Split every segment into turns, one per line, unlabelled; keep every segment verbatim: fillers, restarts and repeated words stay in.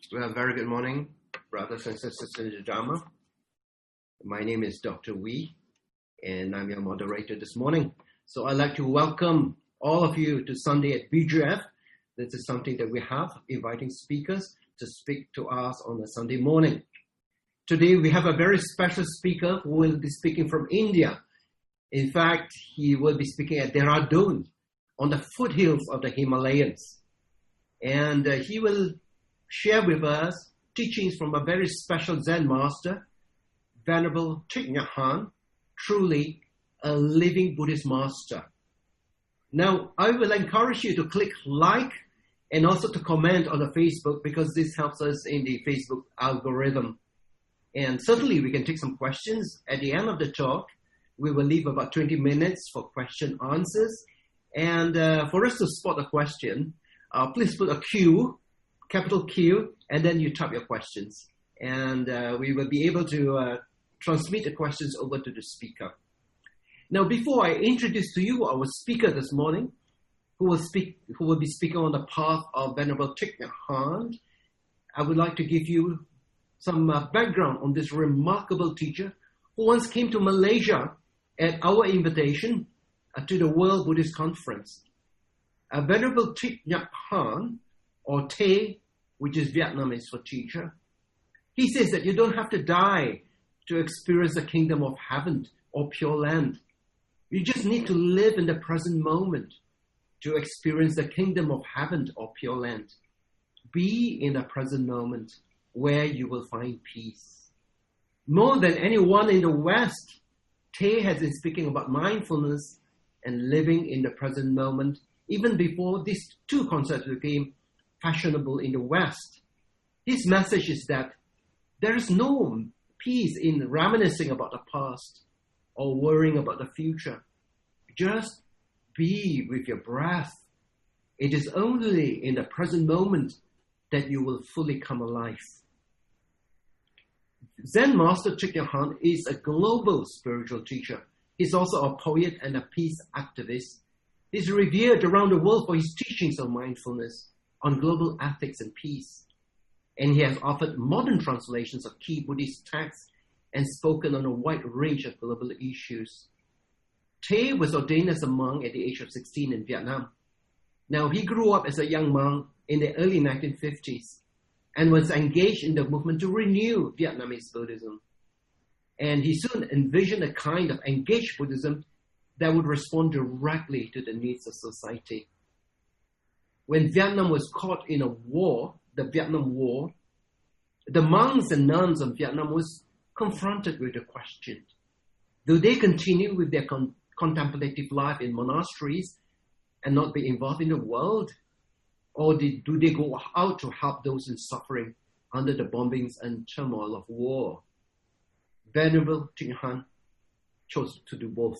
Well, very good morning, brothers and sisters in the Dharma. My name is Doctor Wee, and I'm your moderator this morning. So I'd like to welcome all of you to Sunday at B G F. This is something that we have, inviting speakers to speak to us on a Sunday morning. Today we have a very special speaker who will be speaking from India. In fact, he will be speaking at Dehradun, on the foothills of the Himalayas. And uh, he will share with us teachings from a very special Zen master, Venerable Thich Nhat Hanh, truly a living Buddhist master. Now, I will encourage you to click like and also to comment on the Facebook, because this helps us in the Facebook algorithm. And certainly we can take some questions. At the end of the talk, we will leave about twenty minutes for question answers. And uh, for us to spot a question, uh, please put a Q, capital Q, and then you type your questions. And uh, we will be able to uh, transmit the questions over to the speaker. Now, before I introduce to you our speaker this morning, who will speak, who will be speaking on the path of Venerable Thich Nhat Hanh, I would like to give you some uh, background on this remarkable teacher who once came to Malaysia at our invitation uh, to the World Buddhist Conference. Uh, Venerable Thich Nhat Hanh, or Thé, which is Vietnamese for teacher, he says that you don't have to die to experience the kingdom of heaven or pure land. You just need to live in the present moment to experience the kingdom of heaven or pure land. Be in the present moment where you will find peace. More than anyone in the West, Thé has been speaking about mindfulness and living in the present moment even before these two concepts became fashionable in the West. His message is that there is no peace in reminiscing about the past or worrying about the future. Just be with your breath. It is only in the present moment that you will fully come alive. Zen Master Thich Nhat Hanh is a global spiritual teacher. He's also a poet and a peace activist. He's revered around the world for his teachings on mindfulness, on global ethics and peace. And he has authored modern translations of key Buddhist texts and spoken on a wide range of global issues. Thé was ordained as a monk at the age of sixteen in Vietnam. Now, he grew up as a young monk in the early nineteen fifties and was engaged in the movement to renew Vietnamese Buddhism. And he soon envisioned a kind of engaged Buddhism that would respond directly to the needs of society. When Vietnam was caught in a war, the Vietnam War, the monks and nuns of Vietnam was confronted with the question, do they continue with their con- contemplative life in monasteries and not be involved in the world? Or did, do they go out to help those in suffering under the bombings and turmoil of war? Venerable Thich Nhat Hanh chose to do both.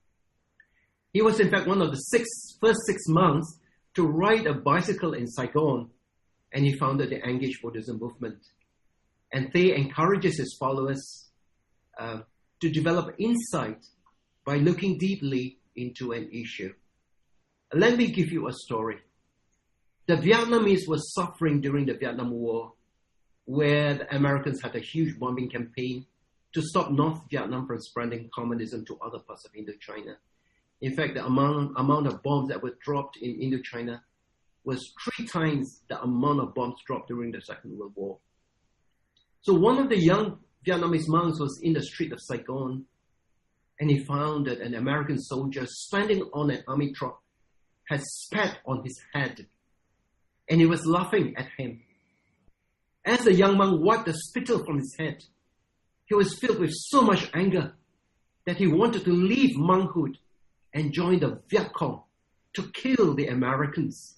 He was in fact one of the six, first six monks to ride a bicycle in Saigon, and he founded the Engaged Buddhism movement. And Thé encourages his followers uh, to develop insight by looking deeply into an issue. Let me give you a story. The Vietnamese were suffering during the Vietnam War, where the Americans had a huge bombing campaign to stop North Vietnam from spreading communism to other parts of Indochina. In fact, the amount, amount of bombs that were dropped in Indochina was three times the amount of bombs dropped during the Second World War. So one of the young Vietnamese monks was in the street of Saigon, and he found that an American soldier standing on an army truck had spat on his head, and he was laughing at him. As the young monk wiped the spittle from his head, he was filled with so much anger that he wanted to leave monkhood and join the Viet Cong to kill the Americans.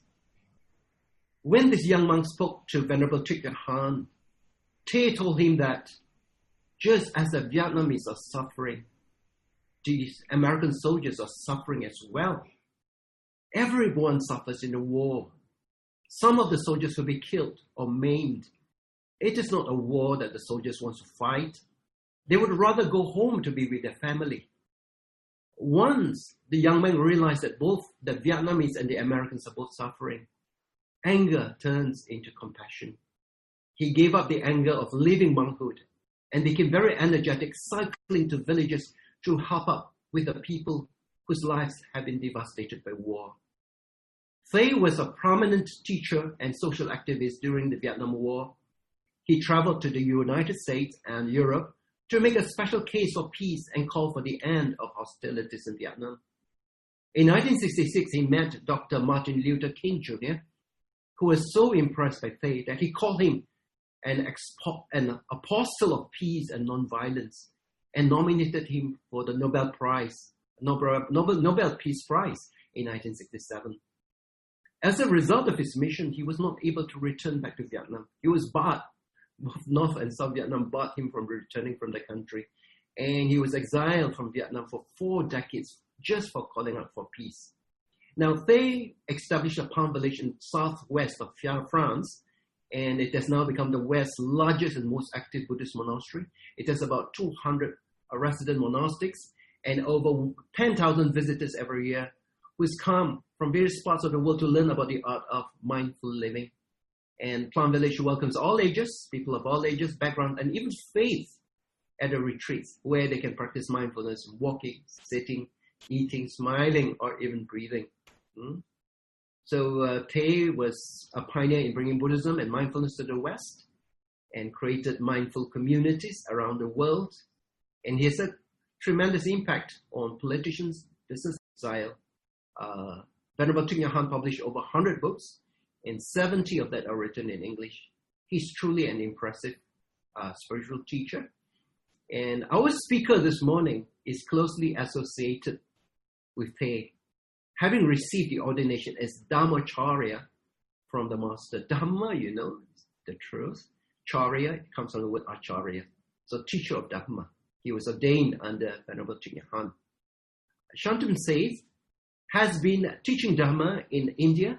When this young monk spoke to Venerable Thich Nhat Hanh, Thé told him that just as the Vietnamese are suffering, these American soldiers are suffering as well. Everyone suffers in the war. Some of the soldiers will be killed or maimed. It is not a war that the soldiers want to fight. They would rather go home to be with their family. Once the young man realized that both the Vietnamese and the Americans are both suffering, anger turns into compassion. he gave up the anger of living monkhood and became very energetic, cycling to villages to help out with the people whose lives had been devastated by war. Thay was a prominent teacher and social activist during the Vietnam War. He traveled to the United States and Europe to make a special case for peace and call for the end of hostilities in Vietnam. In nineteen sixty-six, he met Doctor Martin Luther King Junior, who was so impressed by Thay that he called him an, expo- an apostle of peace and nonviolence and nominated him for the Nobel Prize, Nobel, Nobel, Nobel Peace Prize in nineteen sixty-seven. As a result of his mission, he was not able to return back to Vietnam. He was barred. North and South Vietnam barred him from returning from the country. And he was exiled from Vietnam for four decades just for calling out for peace. Now, Thay established a palm village in southwest of France, and it has now become the West's largest and most active Buddhist monastery. It has about two hundred resident monastics and over ten thousand visitors every year who come from various parts of the world to learn about the art of mindful living. And Plum Village welcomes all ages, people of all ages, background, and even faith at the retreats where they can practice mindfulness, walking, sitting, eating, smiling, or even breathing. Hmm? So uh, Thay was a pioneer in bringing Buddhism and mindfulness to the West and created mindful communities around the world. And he has a tremendous impact on politicians, business, style. Uh, Venerable Thich Nhat Hanh published over one hundred books, and seventy of that are written in English. He's truly an impressive uh, spiritual teacher. And our speaker this morning is closely associated with Thay, having received the ordination as Dhammacharya from the master. Dhamma, you know, the truth. Charya comes from the word acharya. So teacher of Dhamma. He was ordained under Venerable Thich Nhat Hanh. Shantum says, has been teaching Dhamma in India,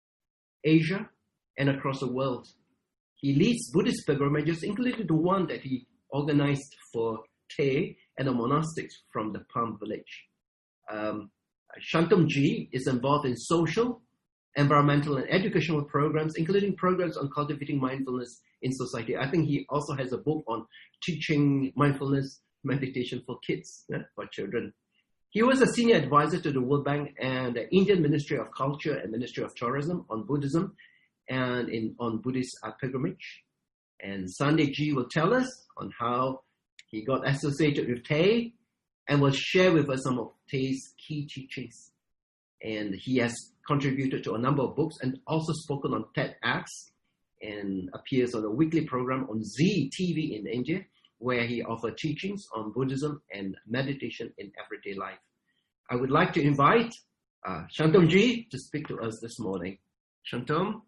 Asia, and across the world. He leads Buddhist pilgrimages, including the one that he organized for Thay and the monastics from the Palm Village. Um, Shantum Ji is involved in social, environmental, and educational programs, including programs on cultivating mindfulness in society. I think he also has a book on teaching mindfulness meditation for kids, yeah, for children. He was a senior advisor to the World Bank and the Indian Ministry of Culture and Ministry of Tourism on Buddhism and in, on Buddhist uh, pilgrimage. And Sandeep Ji will tell us on how he got associated with Thay and will share with us some of Thay's key teachings. And he has contributed to a number of books and also spoken on TEDx and appears on a weekly program on Zee T V in India, where he offers teachings on Buddhism and meditation in everyday life. I would like to invite uh, Shantum Ji to speak to us this morning. Shantum?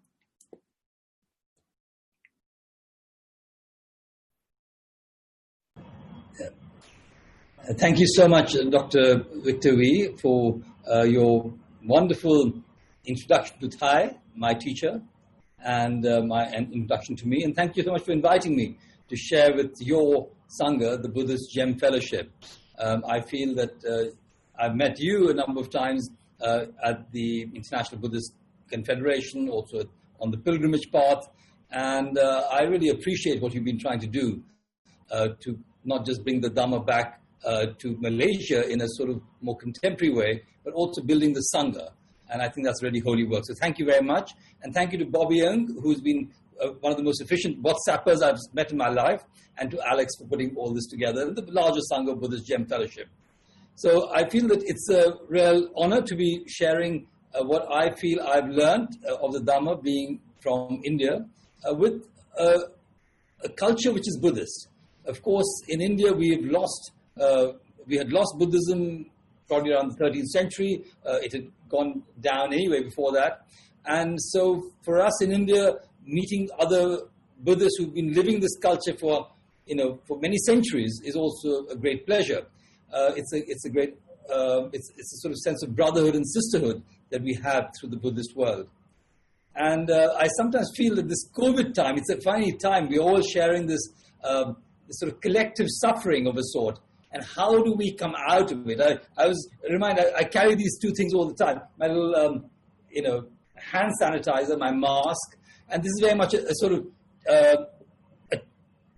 Thank you so much, Doctor Victor Wee, for uh, your wonderful introduction to Thay, my teacher, and uh, my an introduction to me. And thank you so much for inviting me to share with your Sangha, the Buddhist Gem Fellowship. Um, I feel that uh, I've met you a number of times uh, at the International Buddhist Confederation, also on the pilgrimage path, and uh, I really appreciate what you've been trying to do uh, to not just bring the Dhamma back uh, to Malaysia in a sort of more contemporary way, but also building the Sangha. And I think that's really holy work. So thank you very much. And thank you to Bobby Young, who's been uh, one of the most efficient WhatsAppers I've met in my life, and to Alex for putting all this together, and the larger Sangha Buddhist Gem Fellowship. So I feel that it's a real honor to be sharing uh, what I feel I've learned uh, of the Dhamma, being from India, uh, with uh, a culture which is Buddhist. Of course, in India, we've lost, uh, we had lost Buddhism probably around the thirteenth century. Uh, it had gone down anyway before that. And so for us in India, meeting other Buddhists who've been living this culture for, you know, for many centuries is also a great pleasure. Uh, it's a, it's a great, uh, it's, it's a sort of sense of brotherhood and sisterhood that we have through the Buddhist world. And uh, I sometimes feel that this COVID time, it's a funny time, we're all sharing this, uh, this sort of collective suffering of a sort. And how do we come out of it? I, I was reminded, I, I carry these two things all the time. My little, um, you know, hand sanitizer, my mask. And this is very much a, a sort of uh,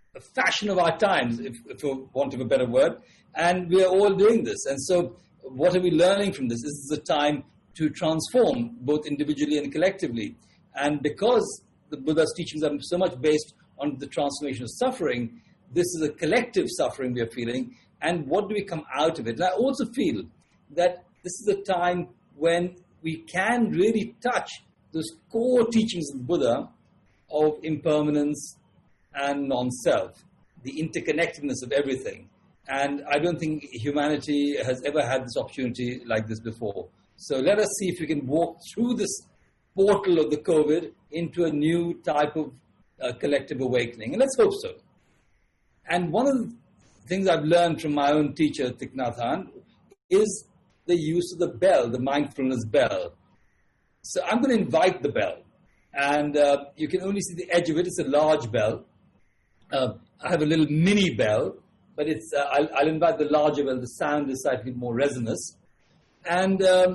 a fashion of our times, if, if for want of a better word, and we are all doing this. And so what are we learning from this? This is a time to transform, both individually and collectively. And because the Buddha's teachings are so much based on the transformation of suffering, this is a collective suffering we are feeling. And what do we come out of it? And I also feel that this is a time when we can really touch those core teachings of the Buddha of impermanence and non-self, the interconnectedness of everything. And I don't think humanity has ever had this opportunity like this before. So let us see if we can walk through this portal of the COVID into a new type of uh, collective awakening. And let's hope so. And one of the things I've learned from my own teacher, Thich Nhat Hanh, is the use of the bell, the mindfulness bell. So I'm going to invite the bell. And uh, you can only see the edge of it. It's a large bell. Uh, I have a little mini bell, but it's uh, I'll, I'll invite the larger bell. The sound is slightly more resonance. And um,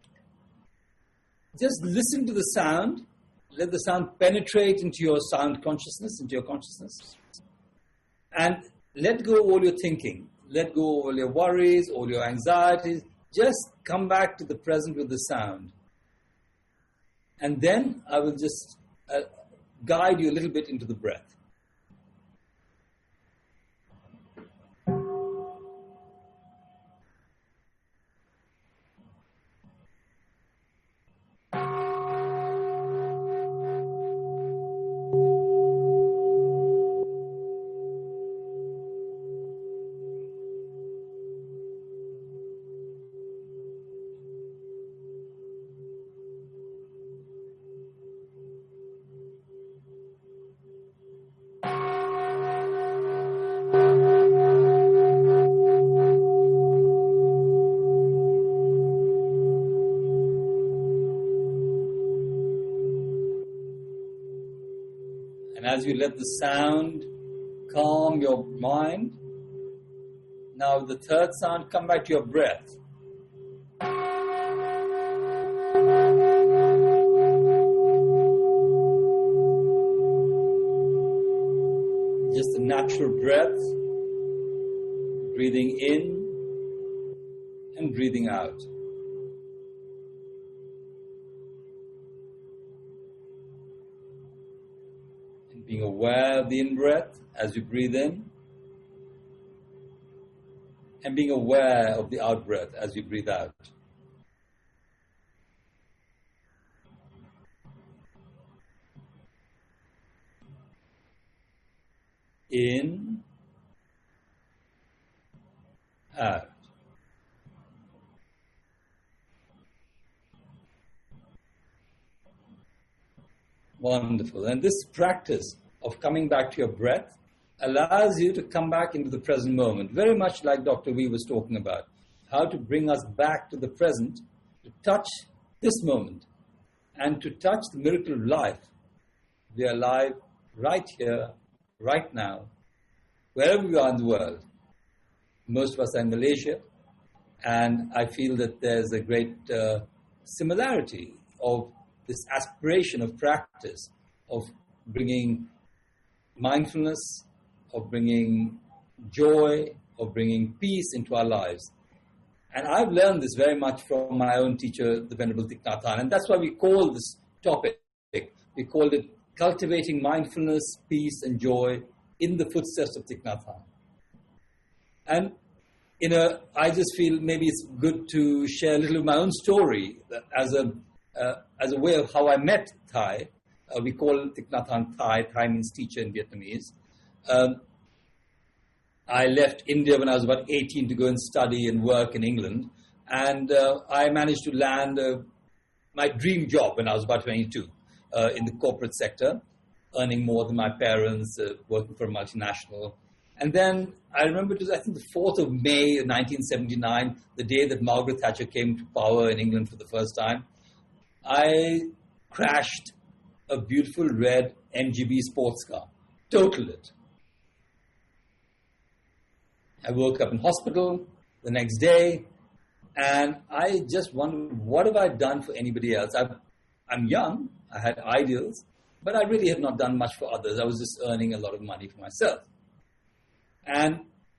just listen to the sound. Let the sound penetrate into your sound consciousness, into your consciousness. And let go all your thinking. Let go all your worries, all your anxieties. Just come back to the present with the sound. And then I will just uh, guide you a little bit into the breath. And as you let the sound calm your mind, now the third sound, come back to your breath. Just a natural breath, breathing in and breathing out. Being aware of the in-breath as you breathe in, and being aware of the out-breath as you breathe out. In, out. Wonderful. And this practice of coming back to your breath allows you to come back into the present moment, very much like Doctor Wee was talking about, how to bring us back to the present, to touch this moment, and to touch the miracle of life. We are alive right here, right now, wherever we are in the world. Most of us are in Malaysia, and I feel that there's a great uh, similarity of this aspiration of practice, of bringing mindfulness, of bringing joy, of bringing peace into our lives. And I've learned this very much from my own teacher, the Venerable Thich Nhat Hanh. And that's why we call this topic, we called it Cultivating Mindfulness, Peace and Joy in the Footsteps of Thich Nhat Hanh. And you know, I just feel maybe it's good to share a little of my own story as a Uh, as a way of how I met Thai. Uh, we call Thich Nhat Hanh Thai. Thai means teacher in Vietnamese. Um, I left India when I was about eighteen to go and study and work in England. And uh, I managed to land uh, my dream job when I was about twenty-two uh, in the corporate sector, earning more than my parents, uh, working for a multinational. And then I remember it was, I think, the fourth of May nineteen seventy-nine, the day that Margaret Thatcher came to power in England for the first time. I crashed a beautiful red M G B sports car, totaled it. I woke up in hospital the next day, and I just wondered, what have I done for anybody else? I've, I'm young, I had ideals, but I really have not done much for others. I was just earning a lot of money for myself. And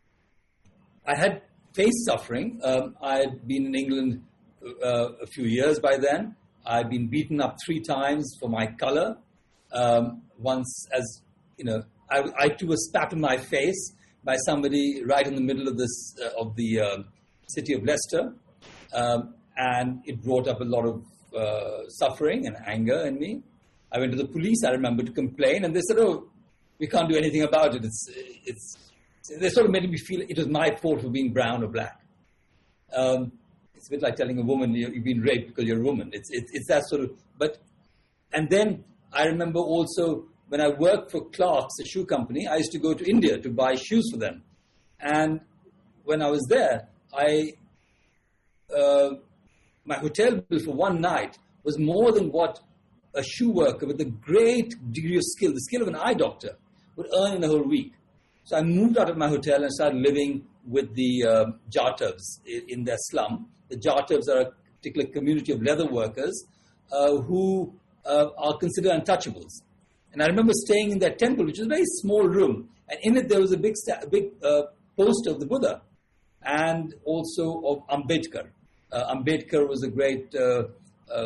I had faced suffering. Um, I had been in England uh, a few years by then. I'd been beaten up three times for my color. Um, once, as you know, I, I too was spat in my face by somebody right in the middle of this uh, of the uh, city of Leicester, um, and it brought up a lot of uh, suffering and anger in me. I went to the police, I remember, to complain, and they said, "Oh, we can't do anything about it. It's it's." They sort of made me feel it was my fault for being brown or black. Um, it's a bit like telling a woman you've been raped because you're a woman. It's, it's it's that sort of. But and then I remember also when I worked for Clark's, a shoe company, I used to go to India to buy shoes for them. And when I was there, I uh, my hotel bill for one night was more than what a shoe worker with a great degree of skill, the skill of an eye doctor, would earn in a whole week. So I moved out of my hotel and started living with the uh, Jatavs in their slum. The Jatavs are a particular community of leather workers uh, who uh, are considered untouchables. And I remember staying in their temple, which was a very small room, and in it there was a big, sta- big uh, poster of the Buddha and also of Ambedkar. Uh, Ambedkar was a great uh, uh,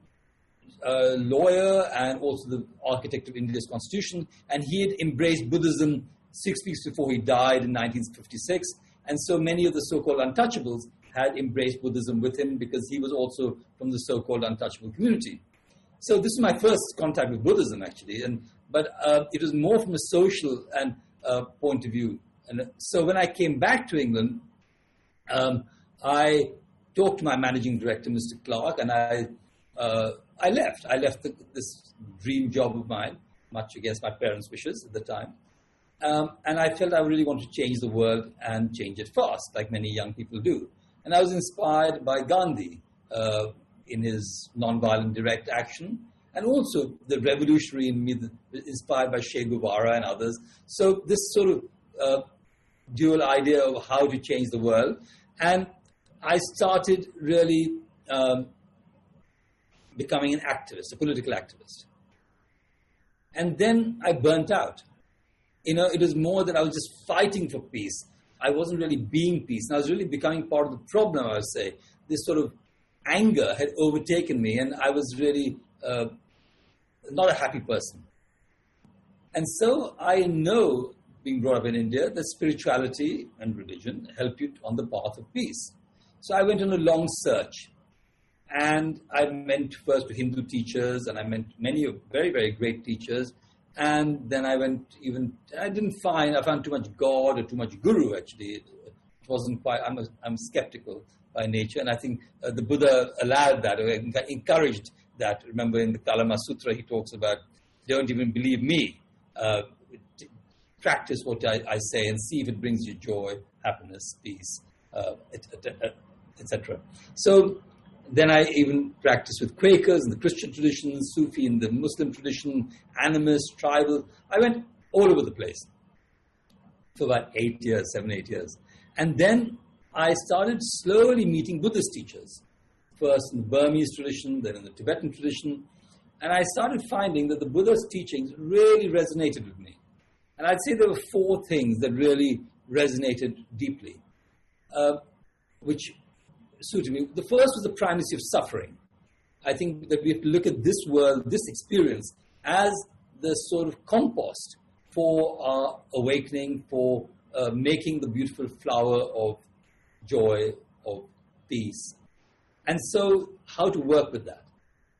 uh, lawyer and also the architect of India's constitution, and he had embraced Buddhism six weeks before he died in nineteen fifty-six, and so many of the so-called untouchables had embraced Buddhism with him because he was also from the so-called untouchable community. So this is my first contact with Buddhism, actually, and but uh, it was more from a social and uh, point of view. And so when I came back to England, um, I talked to my managing director, Mister Clark, and I uh, I left. I left the, this dream job of mine, much against my parents' wishes at the time. Um, and I felt I really wanted to change the world and change it fast, like many young people do. And I was inspired by Gandhi uh, in his nonviolent direct action, and also the revolutionary in me, inspired by Che Guevara and others. So this sort of uh, dual idea of how to change the world. And I started really um, becoming an activist, a political activist. And then I burnt out. You know, it was more that I was just fighting for peace. I wasn't really being peace. And I was really becoming part of the problem, I would say. This sort of anger had overtaken me, and I was really uh, not a happy person. And so I know, being brought up in India, that spirituality and religion help you on the path of peace. So I went on a long search. And I went first to Hindu teachers, and I met many of very, very great teachers. And then I went even, I didn't find, I found too much God or too much guru, actually. It, it wasn't quite, I'm, a, I'm skeptical by nature. And I think uh, the Buddha allowed that, or encouraged that. Remember in the Kalama Sutra, he talks about, don't even believe me. Uh, practice what I, I say and see if it brings you joy, happiness, peace, uh, et cetera. So then I even practiced with Quakers in the Christian tradition, Sufi in the Muslim tradition, animist, tribal. I went all over the place for about eight years, seven, eight years. And then I started slowly meeting Buddhist teachers, first in the Burmese tradition, then in the Tibetan tradition. And I started finding that the Buddha's teachings really resonated with me. And I'd say there were four things that really resonated deeply, uh, which suited me. The first was the primacy of suffering. I think that we have to look at this world, this experience, as the sort of compost for our awakening, for uh, making the beautiful flower of joy, of peace. And so how to work with that.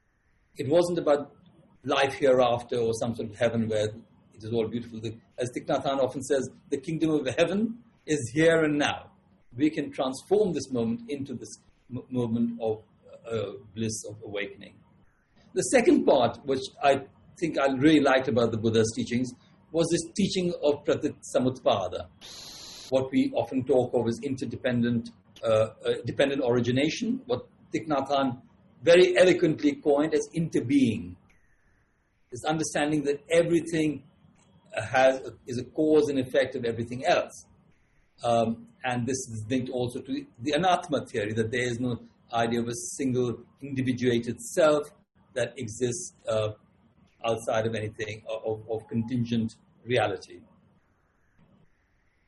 It wasn't about life hereafter or some sort of heaven where it is all beautiful. The, as Thich Nhat Hanh often says, the kingdom of heaven is here and now. We can transform this moment into this m- moment of uh, bliss, of awakening. The second part, which I think I really liked about the Buddha's teachings, was this teaching of Pratitsamutpada, what we often talk of as interdependent, uh, uh, dependent origination, what Thich Nhat Hanh very eloquently coined as interbeing. This understanding that everything has is a cause and effect of everything else. Um, and this is linked also to the Anatma theory, that there is no idea of a single individuated self that exists uh, outside of anything, of, of contingent reality.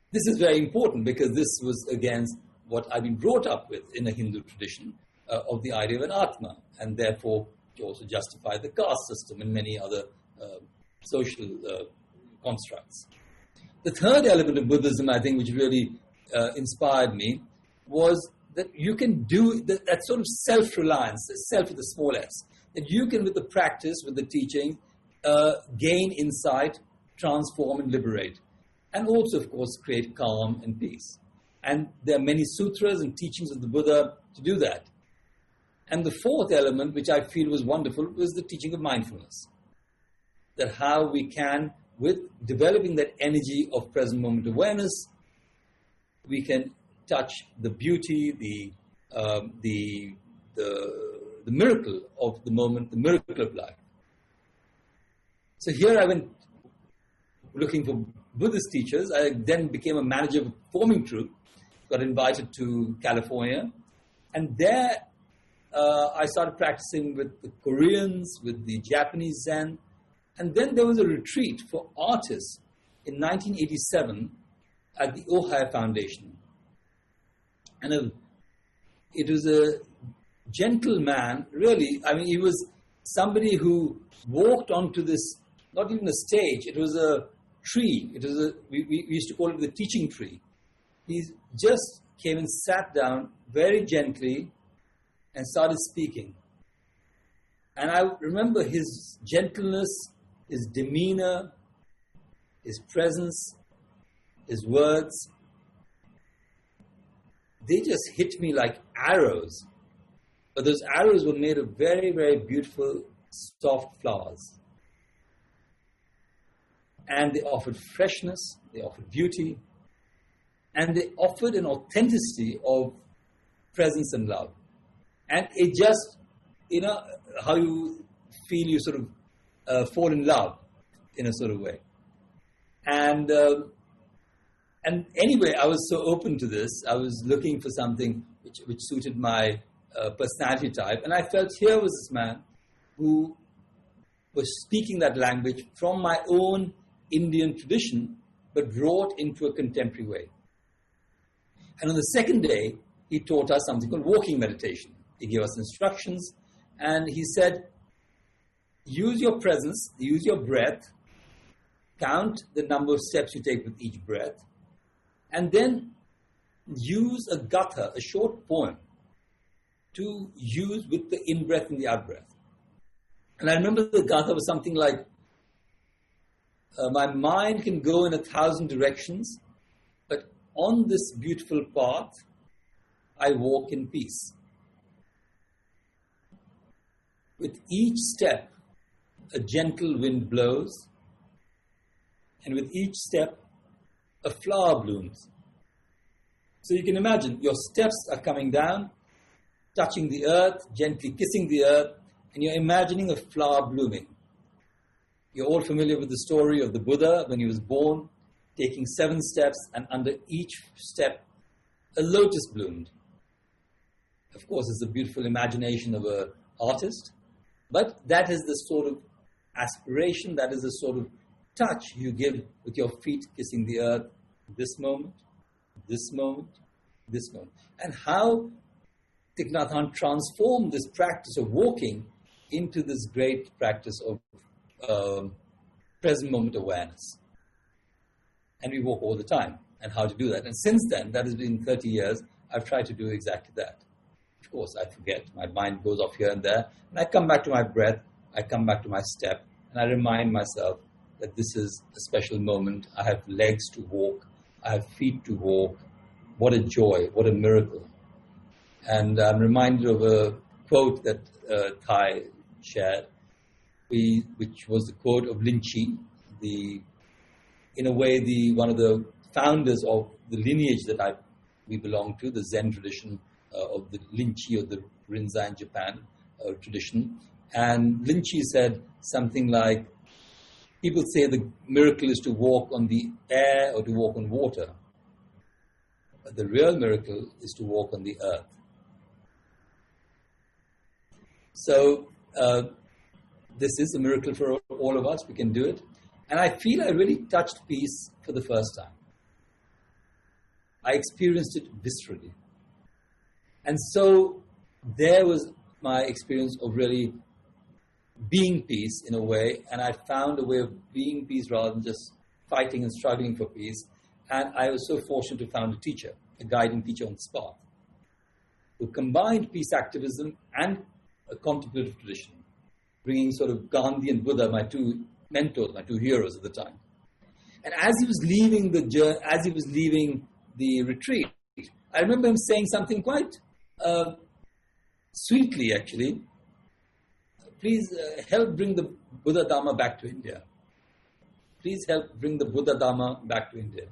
This is very important because this was against what I've been brought up with in a Hindu tradition uh, of the idea of an Atma, and therefore to also justify the caste system and many other uh, social uh, constructs. The third element of Buddhism, I think, which really uh, inspired me, was that you can do that, that sort of self-reliance, self with a small s, that you can, with the practice, with the teaching, uh, gain insight, transform and liberate, and also, of course, create calm and peace. And there are many sutras and teachings of the Buddha to do that. And the fourth element, which I feel was wonderful, was the teaching of mindfulness. That how we can, with developing that energy of present moment awareness, we can touch the beauty, the, um, the, the, the miracle of the moment, the miracle of life. So here I went looking for Buddhist teachers. I then became a manager of a performing troupe, got invited to California, and there uh, I started practicing with the Koreans, with the Japanese Zen, and then there was a retreat for artists in nineteen eighty-seven at the Ojai Foundation. And a, it was a gentle man, really. I mean, he was somebody who walked onto this, not even a stage, it was a tree. It was a, we, we used to call it the teaching tree. He just came and sat down very gently and started speaking. And I remember his gentleness, his demeanor, his presence, his words. They just hit me like arrows. But those arrows were made of very, very beautiful, soft flowers. And they offered freshness, they offered beauty, and they offered an authenticity of presence and love. And it just, you know, how you feel you sort of uh, fall in love in a sort of way. And uh, and anyway, I was so open to this. I was looking for something which, which suited my uh, personality type. And I felt here was this man who was speaking that language from my own Indian tradition, but brought into a contemporary way. And on the second day, he taught us something called walking meditation. He gave us instructions, and he said, use your presence, use your breath, count the number of steps you take with each breath, and then use a gatha, a short poem, to use with the in-breath and the out-breath. And I remember the gatha was something like, Uh, my mind can go in a thousand directions, but on this beautiful path, I walk in peace. With each step, a gentle wind blows, and with each step, a flower blooms. So you can imagine, your steps are coming down, touching the earth, gently kissing the earth, and you're imagining a flower blooming. You're all familiar with the story of the Buddha when he was born, taking seven steps, and under each step, a lotus bloomed. Of course, it's a beautiful imagination of an artist, but that is the sort of aspiration, that is the sort of touch you give with your feet kissing the earth, this moment, this moment, this moment. And how Thich Nhat Hanh transformed this practice of walking into this great practice of Um, present moment awareness. And we walk all the time, and how to do that. And since then, that has been thirty years, I've tried to do exactly that. Of course, I forget. My mind goes off here and there. And I come back to my breath, I come back to my step, and I remind myself that this is a special moment. I have legs to walk. I have feet to walk. What a joy, what a miracle. And I'm reminded of a quote that uh, Thai shared, We, which was the quote of Lin Chi, the, in a way, the one of the founders of the lineage that I we belong to, the Zen tradition uh, of the Lin Chi or the Rinzai Japan uh, tradition. And Lin Chi said something like, people say the miracle is to walk on the air or to walk on water. But the real miracle is to walk on the earth. So, uh, this is a miracle for all of us. We can do it. And I feel I really touched peace for the first time. I experienced it viscerally. And so there was my experience of really being peace in a way, and I found a way of being peace rather than just fighting and struggling for peace. And I was so fortunate to found a teacher, a guiding teacher on this path, who combined peace activism and a contemplative tradition, bringing sort of Gandhi and Buddha, my two mentors, my two heroes at the time. And as he was leaving the journey, as he was leaving the retreat, I remember him saying something quite uh, sweetly, actually. Please uh, help bring the Buddha Dharma back to India. Please help bring the Buddha Dharma back to India.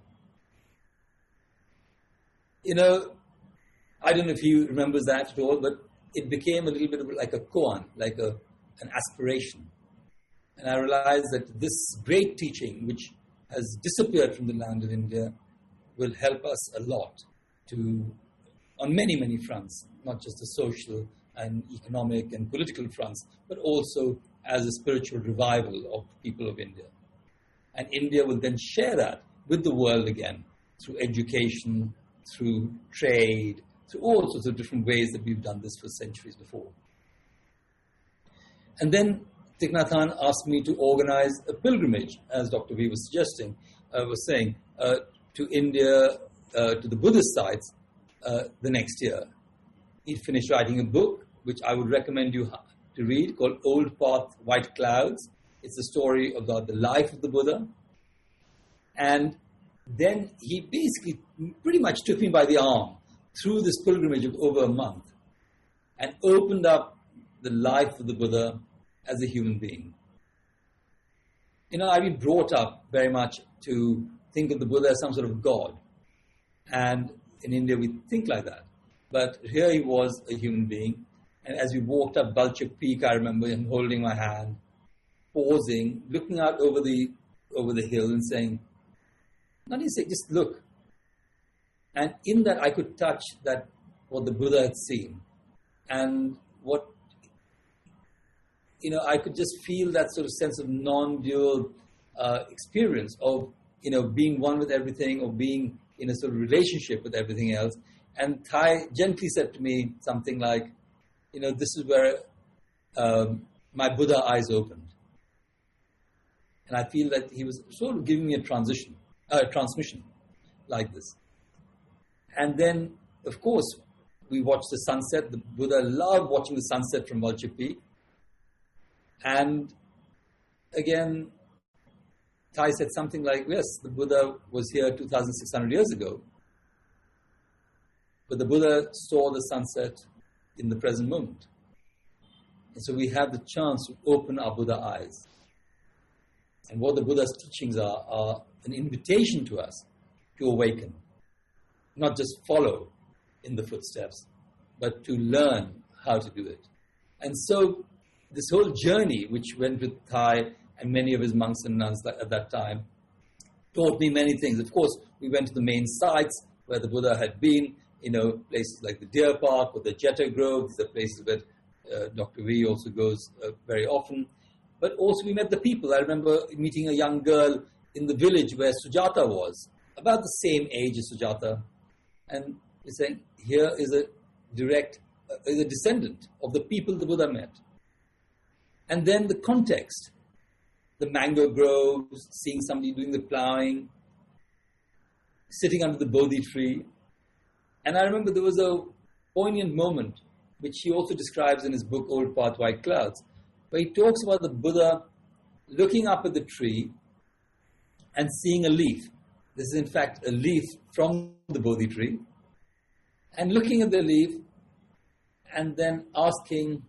You know, I don't know if he remembers that at all, but it became a little bit of like a koan, like a, an aspiration. And I realized that this great teaching, which has disappeared from the land of India, will help us a lot to, on many, many fronts, not just the social and economic and political fronts, but also as a spiritual revival of the people of India. And India will then share that with the world again through education, through trade, through all sorts of different ways that we've done this for centuries before. And then Thich Nhat Hanh asked me to organize a pilgrimage, as Doctor V was suggesting, uh, was saying, uh, to India, uh, to the Buddhist sites uh, the next year. He'd finished writing a book, which I would recommend you to read, called Old Path, White Clouds. It's a story about the life of the Buddha. And then he basically pretty much took me by the arm through this pilgrimage of over a month and opened up the life of the Buddha as a human being. You know, I've been brought up very much to think of the Buddha as some sort of God. And in India, we think like that. But here he was a human being. And as we walked up Balcha Peak, I remember him holding my hand, pausing, looking out over the over the hill and saying, not even say, just look. And in that, I could touch that what the Buddha had seen. And what, you know, I could just feel that sort of sense of non-dual uh, experience of, you know, being one with everything or being in a sort of relationship with everything else. And Thai gently said to me something like, you know, this is where um, my Buddha eyes opened. And I feel that he was sort of giving me a transition, a uh, transmission like this. And then, of course, we watched the sunset. The Buddha loved watching the sunset from Balcha Peak. And again, Thai said something like, yes, the Buddha was here two thousand six hundred years ago. But the Buddha saw the sunset in the present moment. And so we have the chance to open our Buddha eyes. And what the Buddha's teachings are, are an invitation to us to awaken. Not just follow in the footsteps, but to learn how to do it. And so this whole journey, which went with Thai and many of his monks and nuns at that time, taught me many things. Of course, we went to the main sites where the Buddha had been, you know, places like the Deer Park or the Jetta Grove, the places where uh, Doctor V also goes uh, very often. But also we met the people. I remember meeting a young girl in the village where Sujata was, about the same age as Sujata. And he's saying, here is a direct, uh, is a descendant of the people the Buddha met. And then the context, the mango groves, seeing somebody doing the plowing, sitting under the Bodhi tree. And I remember there was a poignant moment, which he also describes in his book, Old Path, White Clouds, where he talks about the Buddha looking up at the tree and seeing a leaf. This is in fact a leaf from the Bodhi tree. And looking at the leaf and then asking,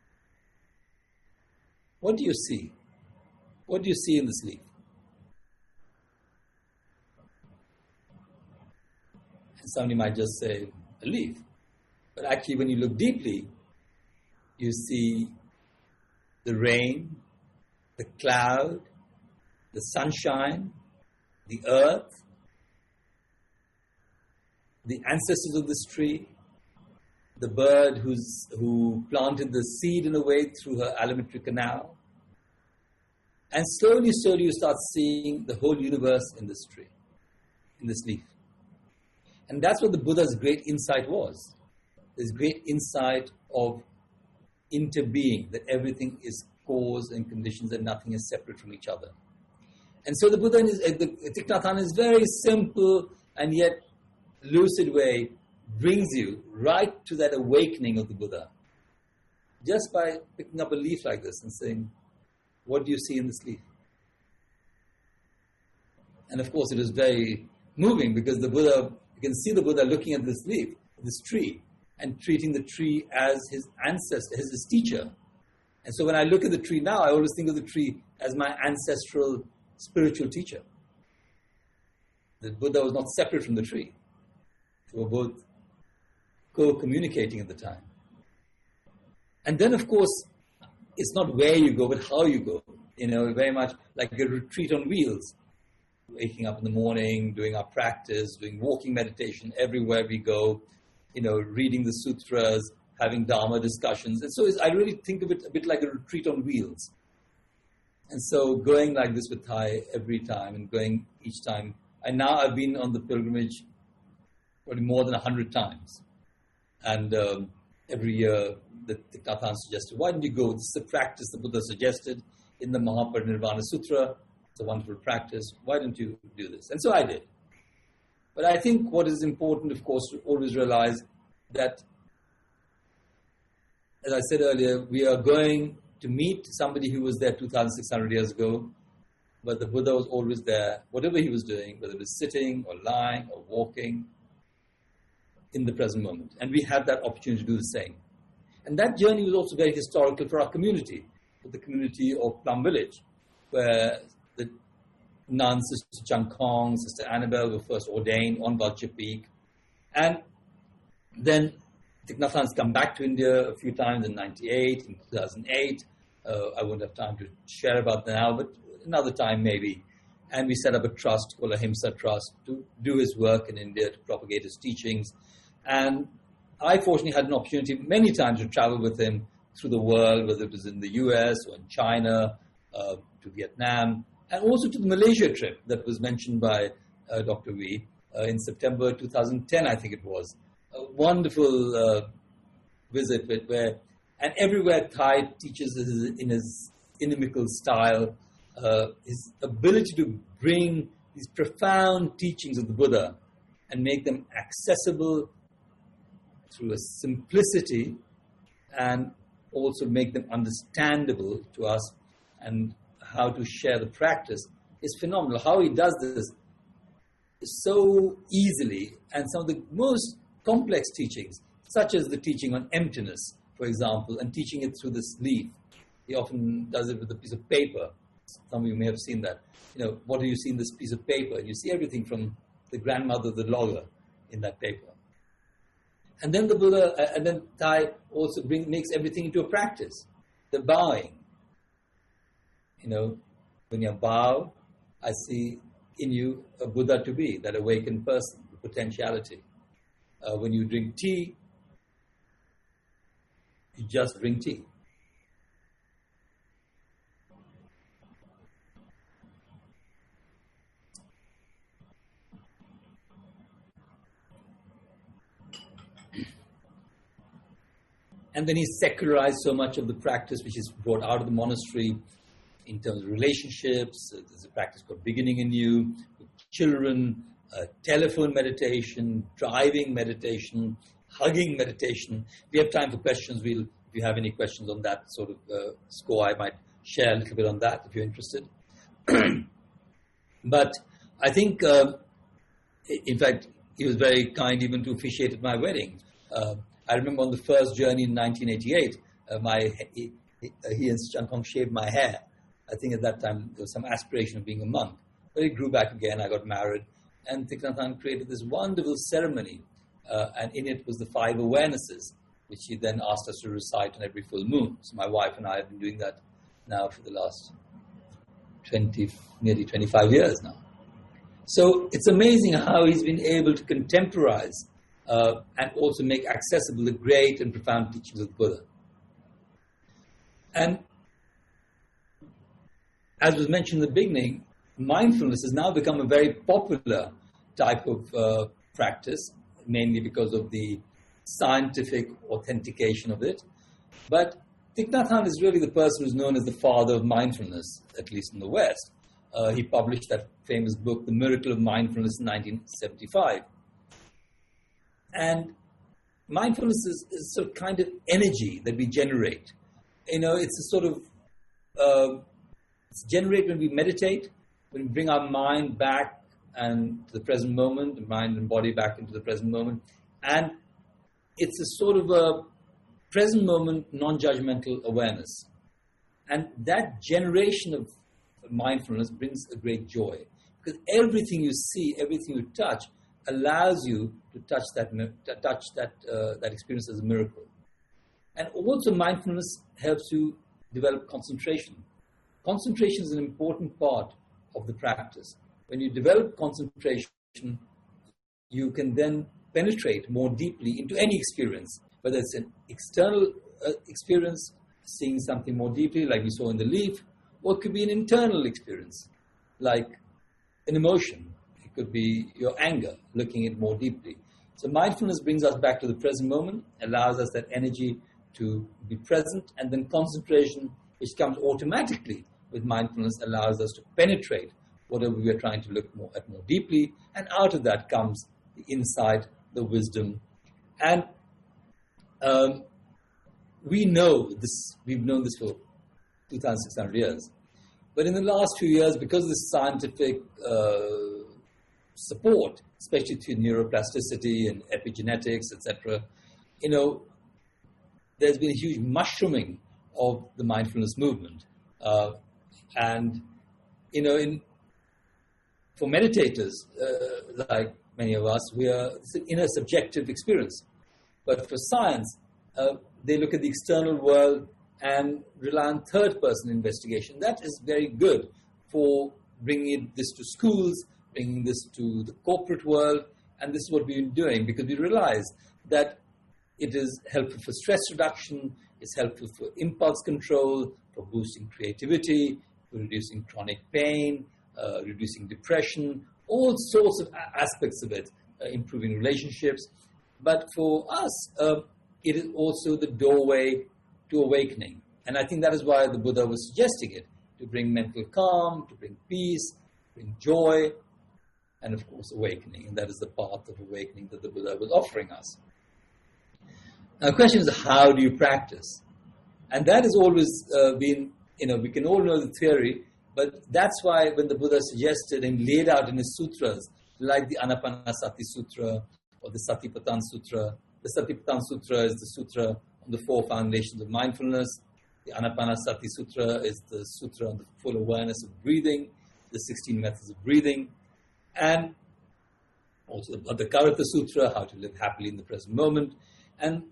what do you see? What do you see in this leaf? And somebody might just say, a leaf. But actually, when you look deeply, you see the rain, the cloud, the sunshine, the earth, the ancestors of this tree, the bird who's, who planted the seed in a way through her alimentary canal. And slowly, slowly you start seeing the whole universe in this tree, in this leaf. And that's what the Buddha's great insight was. This great insight of interbeing, that everything is cause and conditions and nothing is separate from each other. And so the Buddha, in his, uh, the Thich Nhat Hanh, in his very simple and yet lucid way, brings you right to that awakening of the Buddha. Just by picking up a leaf like this and saying, what do you see in this leaf? And of course it is very moving because the Buddha, you can see the Buddha looking at this leaf, this tree, and treating the tree as his ancestor, as his teacher. And so when I look at the tree now, I always think of the tree as my ancestral spiritual teacher. The Buddha was not separate from the tree. They were both co-communicating at the time. And then, of course, it's not where you go, but how you go. You know, very much like a retreat on wheels. Waking up in the morning, doing our practice, doing walking meditation everywhere we go, you know, reading the sutras, having Dharma discussions. And so I really think of it a bit like a retreat on wheels. And so going like this with Thai every time and going each time. And now I've been on the pilgrimage probably more than a hundred times. And um, every year the Thich Nhat Hanh suggested, why don't you go? This is a practice the Buddha suggested in the Mahaparinirvana Sutra. It's a wonderful practice. Why don't you do this? And so I did. But I think what is important, of course, to always realize that, as I said earlier, we are going to meet somebody who was there two thousand six hundred years ago, but the Buddha was always there, whatever he was doing, whether it was sitting or lying or walking, in the present moment. And we had that opportunity to do the same. And that journey was also very historical for our community, for the community of Plum Village, where the nuns, Sister Chang Kong, Sister Annabelle were first ordained on Vulture Peak. And then Thich Nhat Hanh's come back to India a few times in ninety-eight, in two thousand eight. Uh, I won't have time to share about that now, but another time maybe. And we set up a trust called Ahimsa Trust to do his work in India, to propagate his teachings. And I fortunately had an opportunity many times to travel with him through the world, whether it was in the U S or in China, uh, to Vietnam, and also to the Malaysia trip that was mentioned by uh, Doctor Wee uh, in September two thousand ten, I think it was. A wonderful uh, visit with, where, and everywhere Thai teaches his, in his inimical style, uh, his ability to bring these profound teachings of the Buddha and make them accessible through a simplicity and also make them understandable to us, and how to share the practice is phenomenal. How he does this is so easily, and some of the most complex teachings, such as the teaching on emptiness, for example, and teaching it through this leaf. He often does it with a piece of paper. Some of you may have seen that. You know, what do you see in this piece of paper? And you see everything from the grandmother of the logger in that paper. And then the Buddha, uh, and then Thai also bring, makes everything into a practice. The bowing. You know, when you bow, I see in you a Buddha to be, that awakened person, the potentiality. Uh, when you drink tea, you just drink tea. And then he secularized so much of the practice which is brought out of the monastery in terms of relationships. There's a practice called beginning anew, with children, uh, telephone meditation, driving meditation, hugging meditation. If we have time for questions, we'll, if you have any questions on that sort of uh, score, I might share a little bit on that if you're interested. But I think, uh, in fact, he was very kind even to officiate at my wedding. Uh, I remember on the first journey in nineteen eighty-eight, uh, my he, he and Chang Kong shaved my hair. I think at that time there was some aspiration of being a monk. But it grew back again. I got married. And Thich Nhat Hanh created this wonderful ceremony. Uh, and in it was the five awarenesses, which he then asked us to recite on every full moon. So my wife and I have been doing that now for the last twenty, nearly twenty-five years now. So it's amazing how he's been able to contemporize Uh, and also make accessible the great and profound teachings of the Buddha. And as was mentioned in the beginning, mindfulness has now become a very popular type of uh, practice, mainly because of the scientific authentication of it. But Thich Nhat Hanh is really the person who's known as the father of mindfulness, at least in the West. Uh, he published that famous book, The Miracle of Mindfulness, in nineteen seventy-five. And mindfulness is, is a kind of energy that we generate. You know, it's a sort of, uh, it's generated when we meditate, when we bring our mind back and to the present moment, mind and body back into the present moment. And it's a sort of a present moment, non-judgmental awareness. And that generation of mindfulness brings a great joy. Because everything you see, everything you touch, allows you to touch that to touch that uh, that experience as a miracle. And also mindfulness helps you develop concentration. Concentration is an important part of the practice. When you develop concentration, you can then penetrate more deeply into any experience, whether it's an external uh, experience, seeing something more deeply, like we saw in the leaf, or it could be an internal experience, like an emotion. It could be your anger, looking at it more deeply. So mindfulness brings us back to the present moment, allows us that energy to be present, and then concentration, which comes automatically with mindfulness, allows us to penetrate whatever we are trying to look more at more deeply, and out of that comes the insight, the wisdom. And um, we know this, we've known this for two thousand six hundred years. But in the last few years, because of this scientific uh, support, especially through neuroplasticity and epigenetics, et cetera, you know, there's been a huge mushrooming of the mindfulness movement. Uh, and, you know, in for meditators, uh, like many of us, we are it's an inner subjective experience. But for science, uh, they look at the external world and rely on third-person investigation. That is very good for bringing this to schools, bringing this to the corporate world, and this is what we've been doing because we realize that it is helpful for stress reduction, it's helpful for impulse control, for boosting creativity, for reducing chronic pain, uh, reducing depression, all sorts of a- aspects of it, uh, improving relationships. But for us, uh, it is also the doorway to awakening. And I think that is why the Buddha was suggesting it, to bring mental calm, to bring peace, bring joy, and of course awakening. And that is the path of awakening that the Buddha was offering us. Now the question is, how do you practice? And that has always uh, been, you know, we can all know the theory, but that's why when the Buddha suggested and laid out in his sutras, like the Anapanasati Sutra or the Satipatthana Sutra, the Satipatthana Sutra is the sutra on the four foundations of mindfulness. The Anapanasati Sutra is the sutra on the full awareness of breathing, the sixteen methods of breathing, and also the Bhaddhakarata Sutra, how to live happily in the present moment. And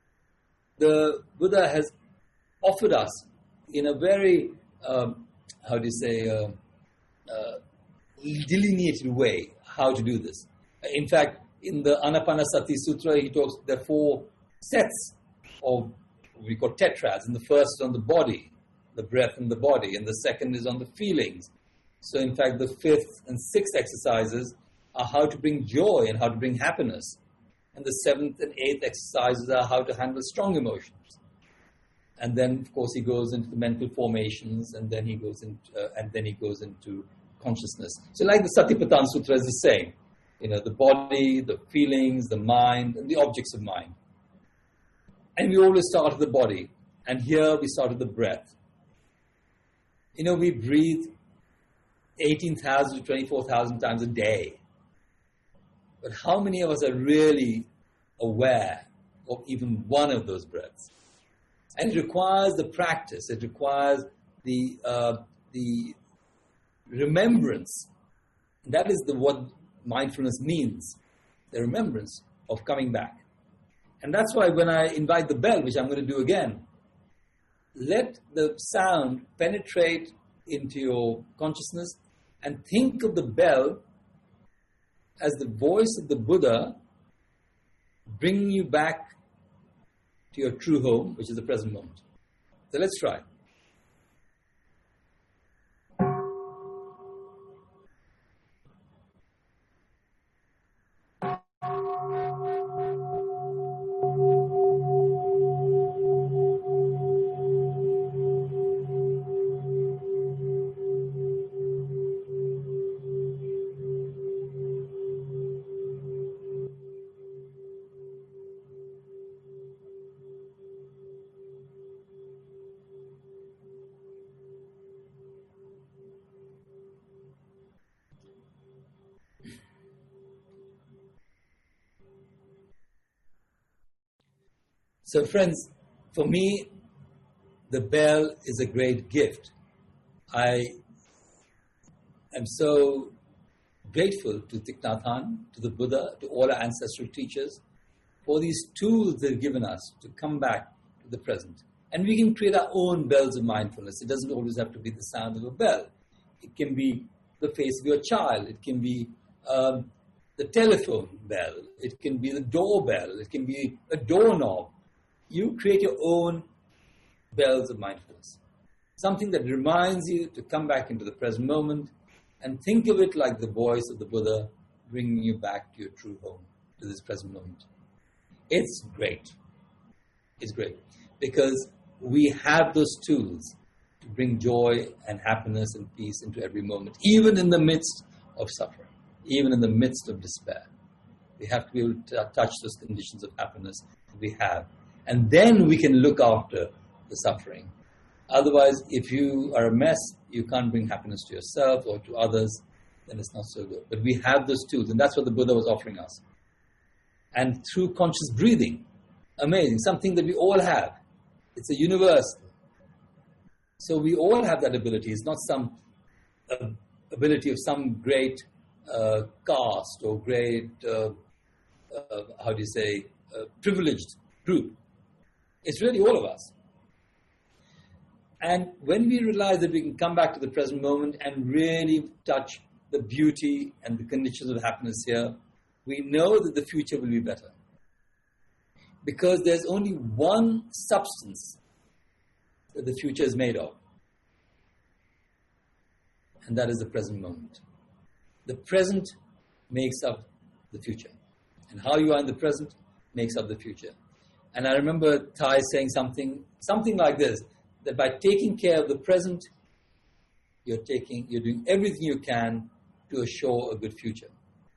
the Buddha has offered us in a very, um, how do you say, uh, uh, delineated way how to do this. In fact, in the Anapanasati Sutra, he talks, there are four sets of what we call tetrads. And the first is on the body, the breath in the body, and the second is on the feelings. So in fact, the fifth and sixth exercises are how to bring joy and how to bring happiness. And the seventh and eighth exercises are how to handle strong emotions. And then, of course, he goes into the mental formations, and then he goes into, uh, and then he goes into consciousness. So like the Satipatthana Sutra is the same. You know, the body, the feelings, the mind, and the objects of mind. And we always start with the body. And here we start with the breath. You know, we breathe eighteen thousand to twenty-four thousand times a day. But how many of us are really aware of even one of those breaths? And it requires the practice. It requires the uh, the remembrance. That is the what mindfulness means, the remembrance of coming back. And that's why when I invite the bell, which I'm going to do again, let the sound penetrate into your consciousness and think of the bell as the voice of the Buddha bringing you back to your true home, which is the present moment. So let's try. So friends, for me, the bell is a great gift. I am so grateful to Thich Nhat Hanh, to the Buddha, to all our ancestral teachers, for these tools they've given us to come back to the present. And we can create our own bells of mindfulness. It doesn't always have to be the sound of a bell. It can be the face of your child. It can be um, the telephone bell. It can be the doorbell. It can be a doorknob. You create your own bells of mindfulness. Something that reminds you to come back into the present moment and think of it like the voice of the Buddha bringing you back to your true home, to this present moment. It's great. It's great because we have those tools to bring joy and happiness and peace into every moment, even in the midst of suffering, even in the midst of despair. We have to be able to touch those conditions of happiness that we have. And then we can look after the suffering. Otherwise, if you are a mess, you can't bring happiness to yourself or to others, then it's not so good. But we have those tools, and that's what the Buddha was offering us. And through conscious breathing, amazing, something that we all have. It's a universal. So we all have that ability. It's not some uh, ability of some great uh, caste or great, uh, uh, how do you say, uh, privileged group. It's really all of us. And when we realize that we can come back to the present moment and really touch the beauty and the conditions of happiness here, we know that the future will be better. Because there's only one substance that the future is made of. And that is the present moment. The present makes up the future. And how you are in the present makes up the future. And I remember Thai saying something, something like this, that by taking care of the present, you're taking, you're doing everything you can to assure a good future.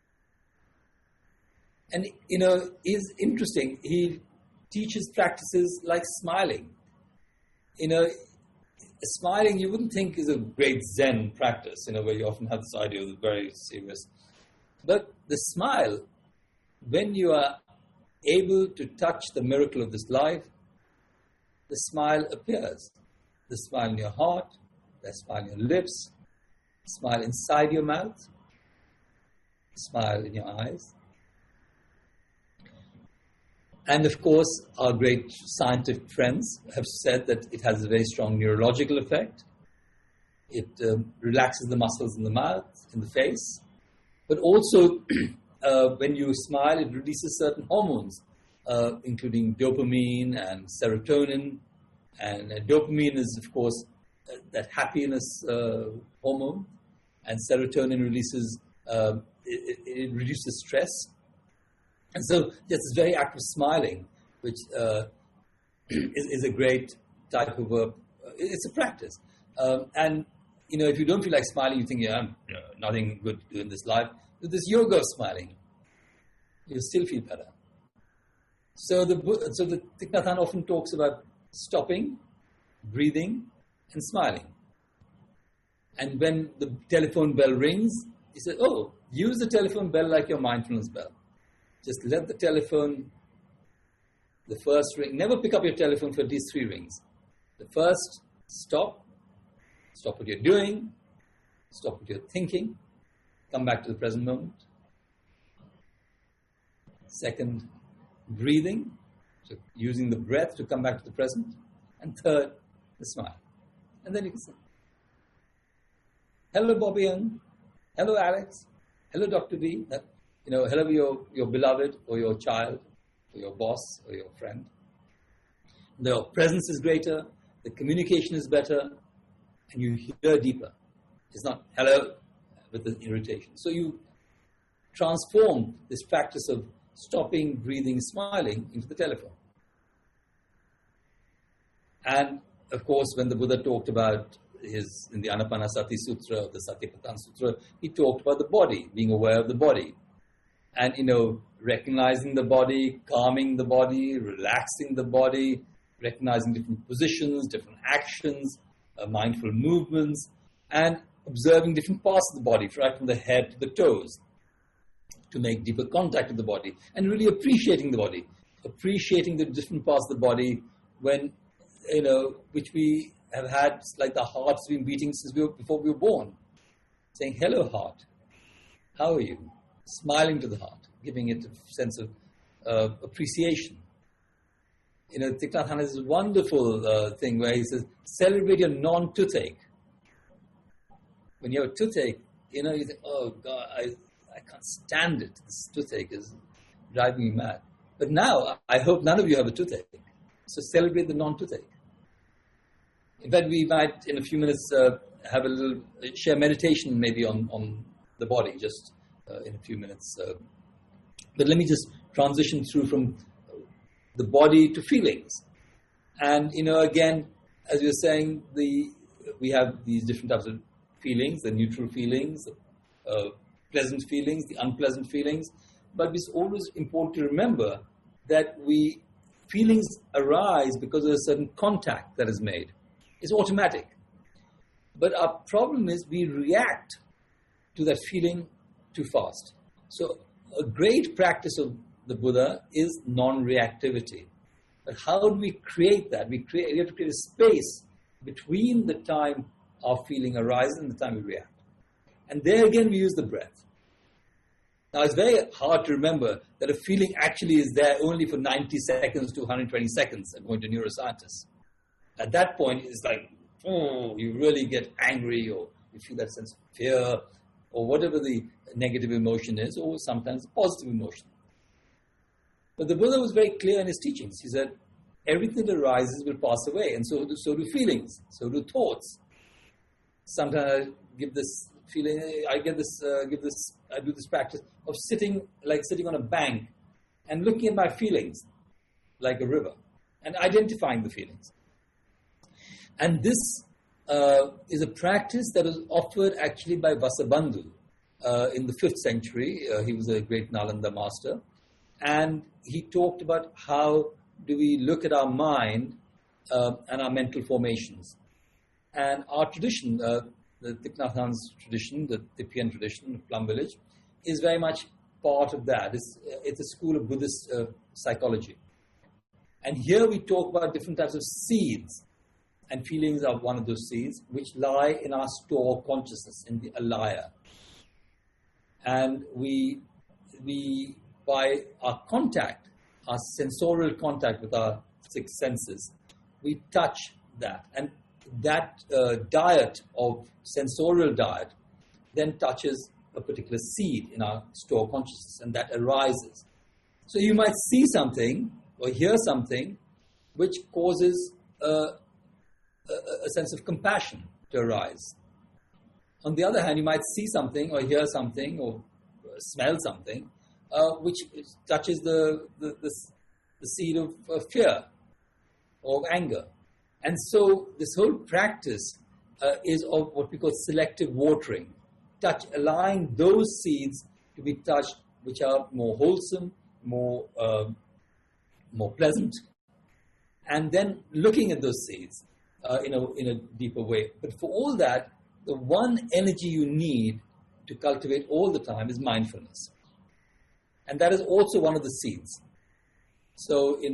And, you know, it's interesting. He teaches practices like smiling. You know, smiling you wouldn't think is a great Zen practice, you know, where you often have this idea of the very serious. But the smile, when you are able to touch the miracle of this life, the smile appears. The smile in your heart, the smile in your lips, the smile inside your mouth, the smile in your eyes. And of course, our great scientific friends have said that it has a very strong neurological effect. It um, relaxes the muscles in the mouth, in the face. But also, uh, when you smile, it releases certain hormones, uh, including dopamine and serotonin. And uh, dopamine is, of course, uh, that happiness uh, hormone. And serotonin releases, uh, it, it reduces stress. And so there's this very act of smiling, which uh, is, is a great type of a, it's a practice. Um, and, you know, if you don't feel like smiling, you think, yeah, I'm you know, nothing good to do in this life. With this yoga of smiling, you still feel better. So the so the Thich Nhat Hanh often talks about stopping, breathing, and smiling. And when the telephone bell rings, he says, oh, use the telephone bell like your mindfulness bell. Just let the telephone, the first ring, never pick up your telephone for at least three rings. The first, stop, stop what you're doing, stop what you're thinking, come back to the present moment. Second, breathing, so using the breath to come back to the present. And third, the smile. And then you can say, hello, Bobby Young. Hello, Alex. Hello, Doctor B. Uh, you know, hello, your, your beloved or your child or your boss or your friend. The presence is greater, the communication is better, and you hear deeper. It's not hello with the irritation. So you transform this practice of stopping, breathing, smiling into the telephone. And of course, when the Buddha talked about his, in the Anapanasati Sutra, the Satipatthana Sutra, he talked about the body, being aware of the body. And, you know, recognizing the body, calming the body, relaxing the body, recognizing different positions, different actions, uh, mindful movements, and observing different parts of the body, right from the head to the toes, to make deeper contact with the body, and really appreciating the body. appreciating the different parts of the body when, you know, which we have had, like the heart's been beating since we were, before we were born. Saying, hello, heart. How are you? Smiling to the heart, giving it a sense of uh, appreciation. You know, Thich Nhat Hanh has this wonderful uh, thing where he says, celebrate your non-toothache. When you have a toothache, you know, you think, oh, God, I, I can't stand it. This toothache is driving me mad. But now, I hope none of you have a toothache. So celebrate the non-toothache. In fact, we might, in a few minutes, uh, have a little, share meditation maybe on, on the body, just uh, in a few minutes. Uh, but let me just transition through from the body to feelings. And, you know, again, as we were saying, the we have these different types of feelings, the neutral feelings, the uh, pleasant feelings, the unpleasant feelings. But it's always important to remember that we feelings arise because of a certain contact that is made. It's automatic. But our problem is we react to that feeling too fast. So a great practice of the Buddha is non-reactivity. But how do we create that? We create. We have to create a space between the time our feeling arises and the time we react. And there again we use the breath. Now it's very hard to remember that a feeling actually is there only for ninety seconds to one hundred twenty seconds, according to neuroscientists. At that point, it's like, oh, you really get angry, or you feel that sense of fear, or whatever the negative emotion is, or sometimes a positive emotion. But the Buddha was very clear in his teachings. He said, everything that arises will pass away, and so do, so do feelings, so do thoughts. Sometimes I give this feeling, I get this, uh, give this, I do this practice of sitting, like sitting on a bank, and looking at my feelings, like a river, and identifying the feelings. And this uh, is a practice that was offered actually by Vasubandhu uh, in the fifth century. Uh, he was a great Nalanda master. And he talked about how do we look at our mind uh, and our mental formations. And our tradition, uh, the Thich Nhat Hanh's tradition, the Tibetan tradition of Plum Village, is very much part of that. It's, it's a school of Buddhist uh, psychology. And here we talk about different types of seeds. And feelings are one of those seeds which lie in our store consciousness, in the alaya. And we, we, by our contact, our sensorial contact with our six senses, we touch that. And that uh, diet of sensorial diet then touches a particular seed in our store consciousness, and that arises. So you might see something or hear something which causes uh, a sense of compassion to arise. On the other hand, you might see something or hear something or smell something uh, which touches the, the, the, the seed of uh, fear or anger. And so this whole practice uh, is of what we call selective watering, touch, allowing those seeds to be touched which are more wholesome, more, uh, more pleasant, and then looking at those seeds Uh, in a in a deeper way. But for all that, the one energy you need to cultivate all the time is mindfulness. And that is also one of the seeds. So in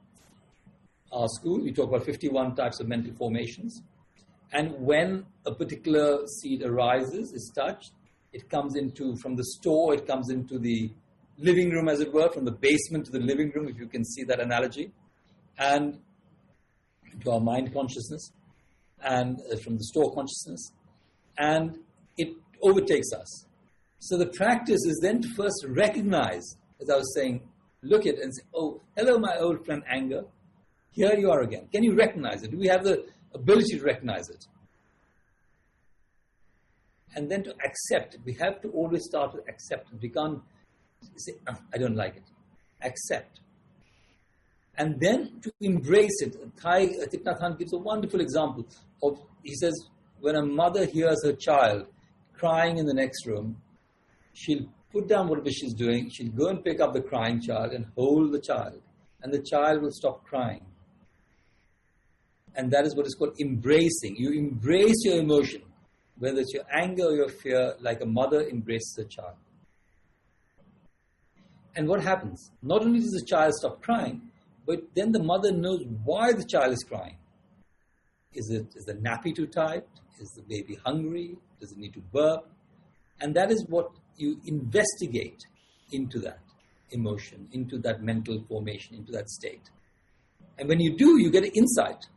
our school, we talk about fifty-one types of mental formations. And when a particular seed arises, is touched, it comes into, from the store, it comes into the living room, as it were, from the basement to the living room, if you can see that analogy. And to our mind consciousness, and uh, from the store consciousness, and it overtakes us. So the practice is then to first recognize, as I was saying, look at it and say, oh, hello, my old friend anger. Here you are again. Can you recognize it? Do we have the ability to recognize it? And then to accept it. We have to always start with acceptance. We can't say, oh, I don't like it. Accept. And then to embrace it. Thai, Thich Nhat Hanh gives a wonderful example of, he says, when a mother hears her child crying in the next room, she'll put down whatever she's doing, she'll go and pick up the crying child and hold the child, and the child will stop crying. And that is what is called embracing. You embrace your emotion, whether it's your anger or your fear, like a mother embraces her child. And what happens? Not only does the child stop crying, but then the mother knows why the child is crying. Is it is the nappy too tight? Is the baby hungry? Does it need to burp? And that is what you investigate into that emotion, into that mental formation, into that state. And when you do, you get an insight.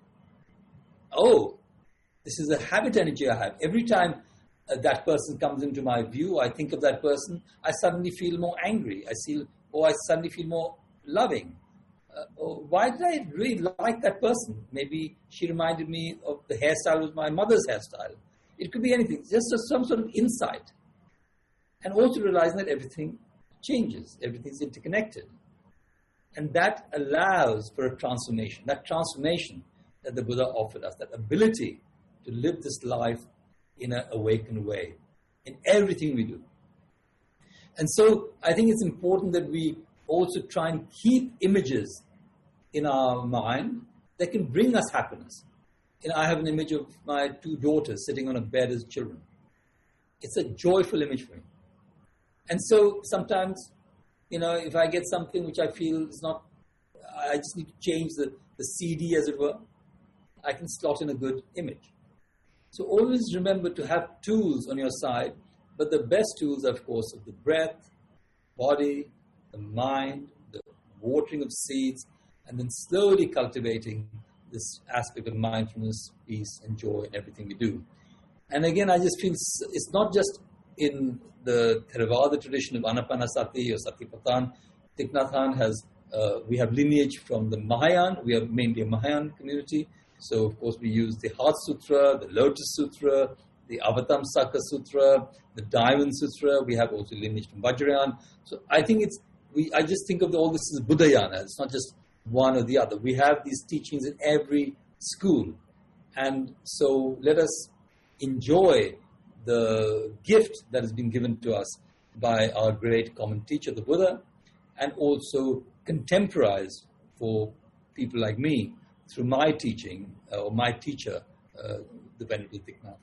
Oh, this is a habit energy I have. Every time uh, that person comes into my view, I think of that person, I suddenly feel more angry. I feel, or I suddenly feel more loving. Uh, or why did I really like that person? Maybe she reminded me of the hairstyle was my mother's hairstyle. It could be anything, just some sort of insight. And also realizing that everything changes, everything's interconnected. And that allows for a transformation, that transformation that the Buddha offered us, that ability to live this life in an awakened way, in everything we do. And so I think it's important that we also try and keep images in our mind that can bring us happiness. You know, I have an image of my two daughters sitting on a bed as children. It's a joyful image for me. And so sometimes, you know, if I get something which I feel is not, I just need to change the, the C D, as it were, I can slot in a good image. So always remember to have tools on your side, but the best tools are, of course, of the breath, body, the mind, the watering of seeds, and then slowly cultivating this aspect of mindfulness, peace, and joy in everything we do. And again, I just feel it's not just in the Theravada tradition of Anapanasati or Satipatthana. Thich Nhat Hanh has, uh, we have lineage from the Mahayana. We are mainly a Mahayana community. So, of course, we use the Heart Sutra, the Lotus Sutra, the Avatamsaka Sutra, the Diamond Sutra. We have also lineage from Vajrayana. So, I think it's, we. I just think of the, all this as Buddhayana. It's not just one or the other. We have these teachings in every school. And so, let us enjoy the gift that has been given to us by our great common teacher, the Buddha, and also contemporize for people like me through my teaching, uh, or my teacher, uh, the Venerable Thich Nhat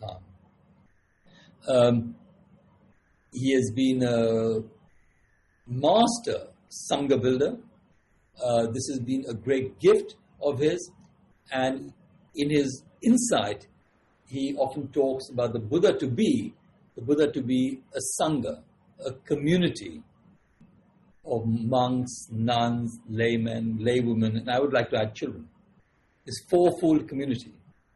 Hanh. Um, he has been a master Sangha builder. Uh, this has been a great gift of his, and in his insight, he often talks about the Buddha to be, the Buddha to be a Sangha, a community of monks, nuns, laymen, laywomen, and I would like to add children. This fourfold community.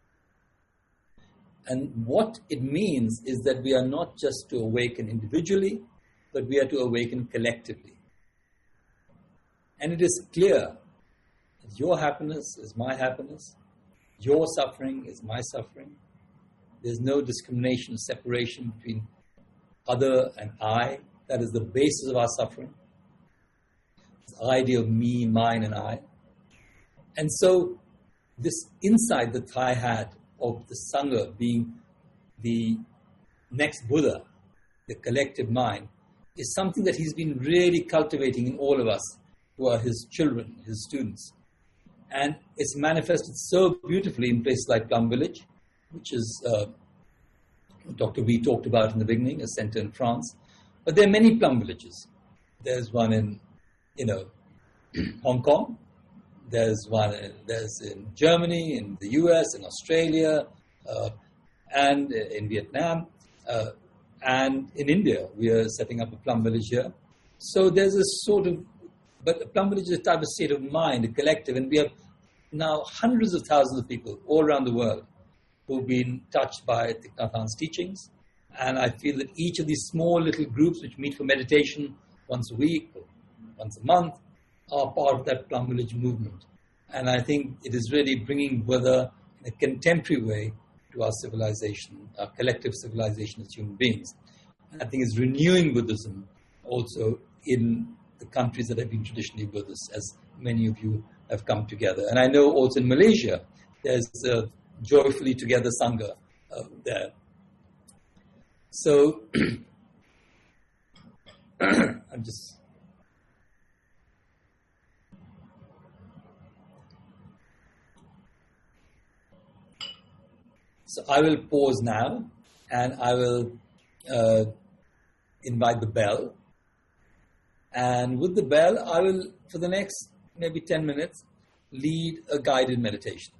And what it means is that we are not just to awaken individually, but we are to awaken collectively. And it is clear that your happiness is my happiness, your suffering is my suffering. There's no discrimination, separation between other and I. That is the basis of our suffering. This idea of me, mine, and I. And so, this insight that Thai had of the Sangha being the next Buddha, the collective mind, is something that he's been really cultivating in all of us who are his children, his students. And it's manifested so beautifully in places like Plum Village, which is uh, Doctor V talked about in the beginning, a center in France. But there are many Plum Villages. There's one in, you know, Hong Kong. There's one in, there's in Germany, in the U S, in Australia, uh, and in Vietnam, uh, and in India. We are setting up a Plum Village here. So there's a sort of, but a Plum Village is a type of state of mind, a collective, and we have now hundreds of thousands of people all around the world who've been touched by Thich Nhat Hanh's teachings. And I feel that each of these small little groups which meet for meditation once a week or once a month are part of that Plum Village movement. And I think it is really bringing Buddha in a contemporary way to our civilization, our collective civilization as human beings. And I think it's renewing Buddhism also in the countries that have been traditionally Buddhist, as many of you have come together. And I know also in Malaysia, there's a Joyfully Together Sangha uh, there. So, I'm just... So I will pause now, and I will uh, invite the bell. And with the bell, I will, for the next maybe ten minutes, lead a guided meditation.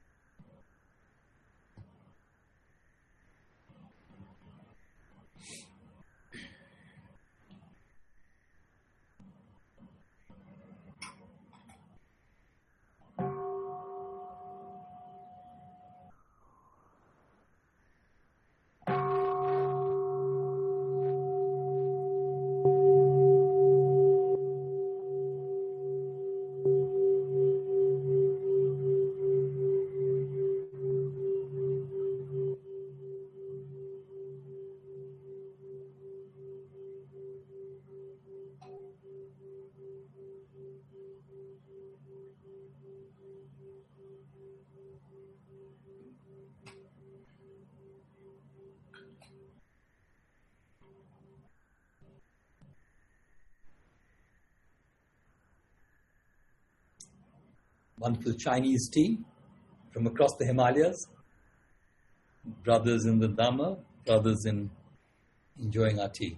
Wonderful Chinese tea from across the Himalayas. Brothers in the Dhamma, brothers in enjoying our tea.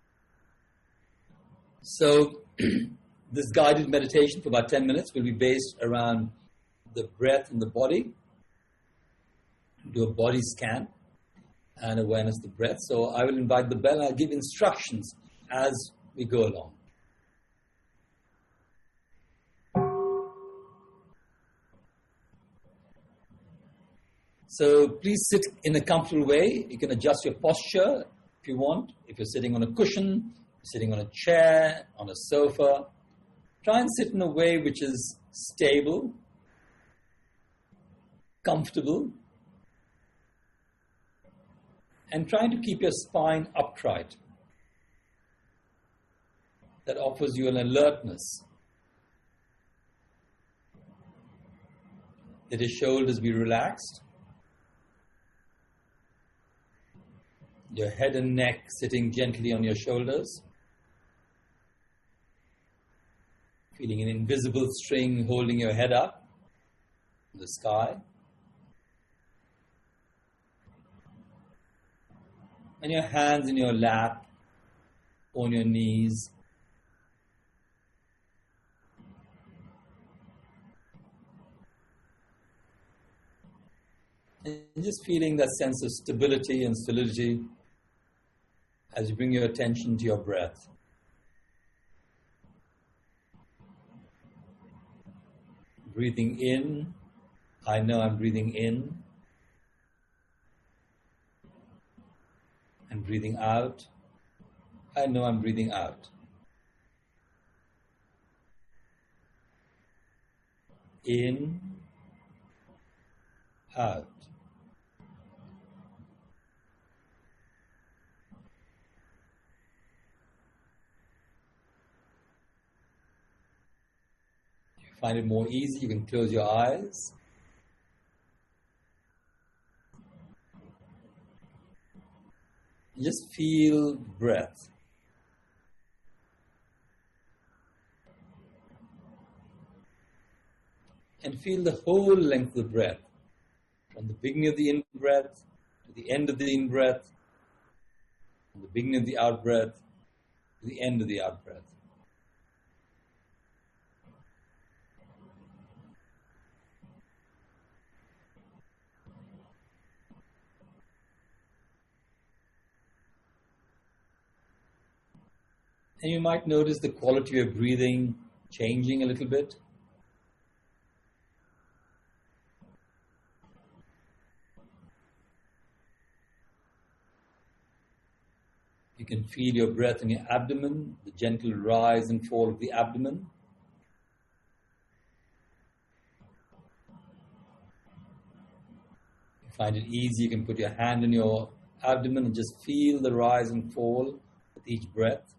So, this guided meditation for about ten minutes will be based around the breath and the body. Do a body scan and awareness of the breath. So, I will invite the bell and I'll give instructions as we go along. So please sit in a comfortable way. You can adjust your posture if you want. If you're sitting on a cushion, sitting on a chair, on a sofa, try and sit in a way which is stable, comfortable, and trying to keep your spine upright. That offers you an alertness. Let your shoulders be relaxed. Your head and neck sitting gently on your shoulders. Feeling an invisible string holding your head up in the sky. And your hands in your lap, on your knees. And just feeling that sense of stability and solidity as you bring your attention to your breath. Breathing in, I know I'm breathing in. And breathing out, I know I'm breathing out. In, out. Find it more easy, you can close your eyes. Just feel breath. And feel the whole length of the breath. From the beginning of the in-breath to the end of the in-breath. From the beginning of the out-breath to the end of the out-breath. And you might notice the quality of breathing changing a little bit. You can feel your breath in your abdomen, the gentle rise and fall of the abdomen. If you find it easy, you can put your hand in your abdomen and just feel the rise and fall with each breath.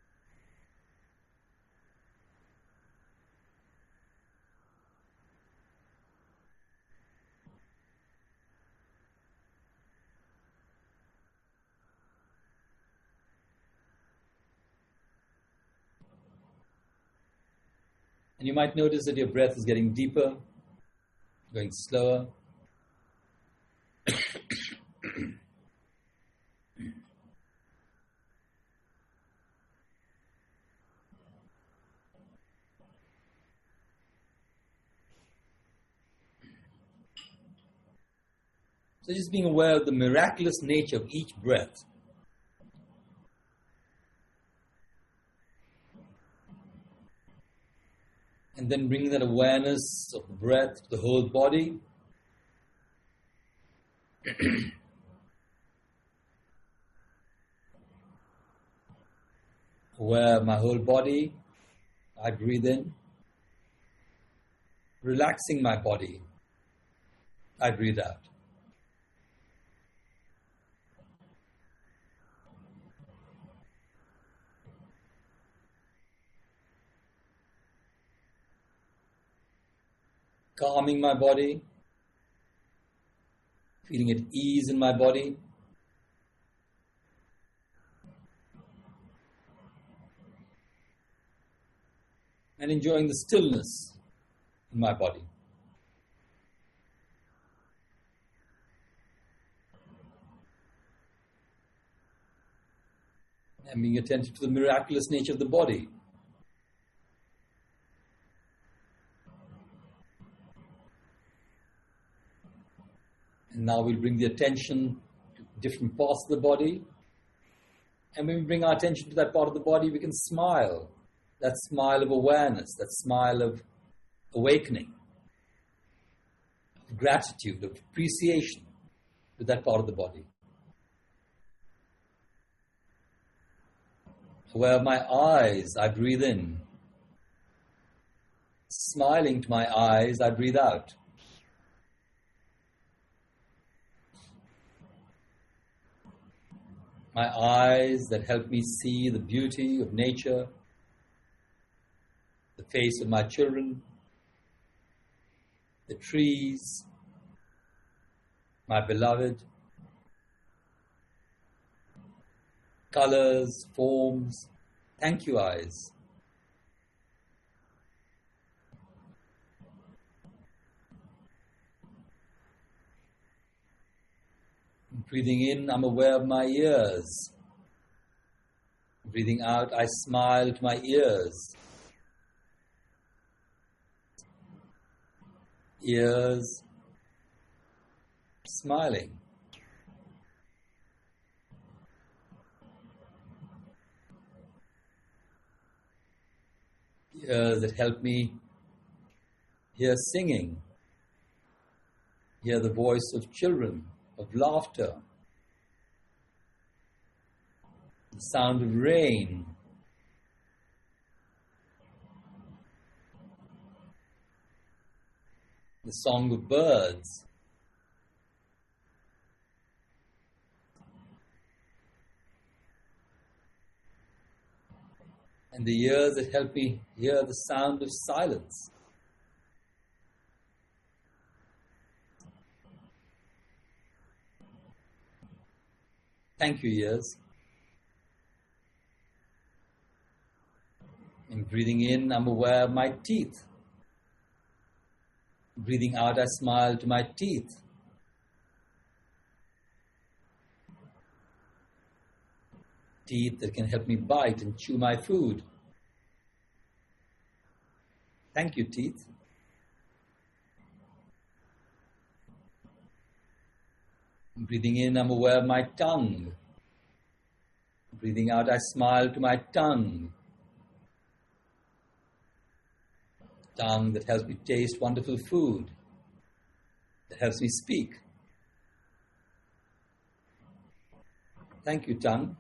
And you might notice that your breath is getting deeper, going slower. So just being aware of the miraculous nature of each breath. And then bringing that awareness of the breath to the whole body. Aware of my whole body. I breathe in. Relaxing my body. I breathe out. Calming my body, feeling at ease in my body. And enjoying the stillness in my body. And being attentive to the miraculous nature of the body. And now we'll bring the attention to different parts of the body. And when we bring our attention to that part of the body, we can smile. That smile of awareness, that smile of awakening, of gratitude, of appreciation to that part of the body. Aware of my eyes, I breathe in. Smiling to my eyes, I breathe out. My eyes that help me see the beauty of nature, the face of my children, the trees, my beloved, colors, forms. Thank you, eyes. Breathing in, I'm aware of my ears. Breathing out, I smile to my ears. Ears, smiling. Ears that help me hear singing, hear the voice of children, of laughter, the sound of rain, the song of birds, and the ears that help me hear the sound of silence. Thank you, ears. And breathing in, I'm aware of my teeth. Breathing out, I smile to my teeth. Teeth that can help me bite and chew my food. Thank you, teeth. Breathing in, I'm aware of my tongue. Breathing out, I smile to my tongue. Tongue that helps me taste wonderful food, that helps me speak. Thank you, tongue.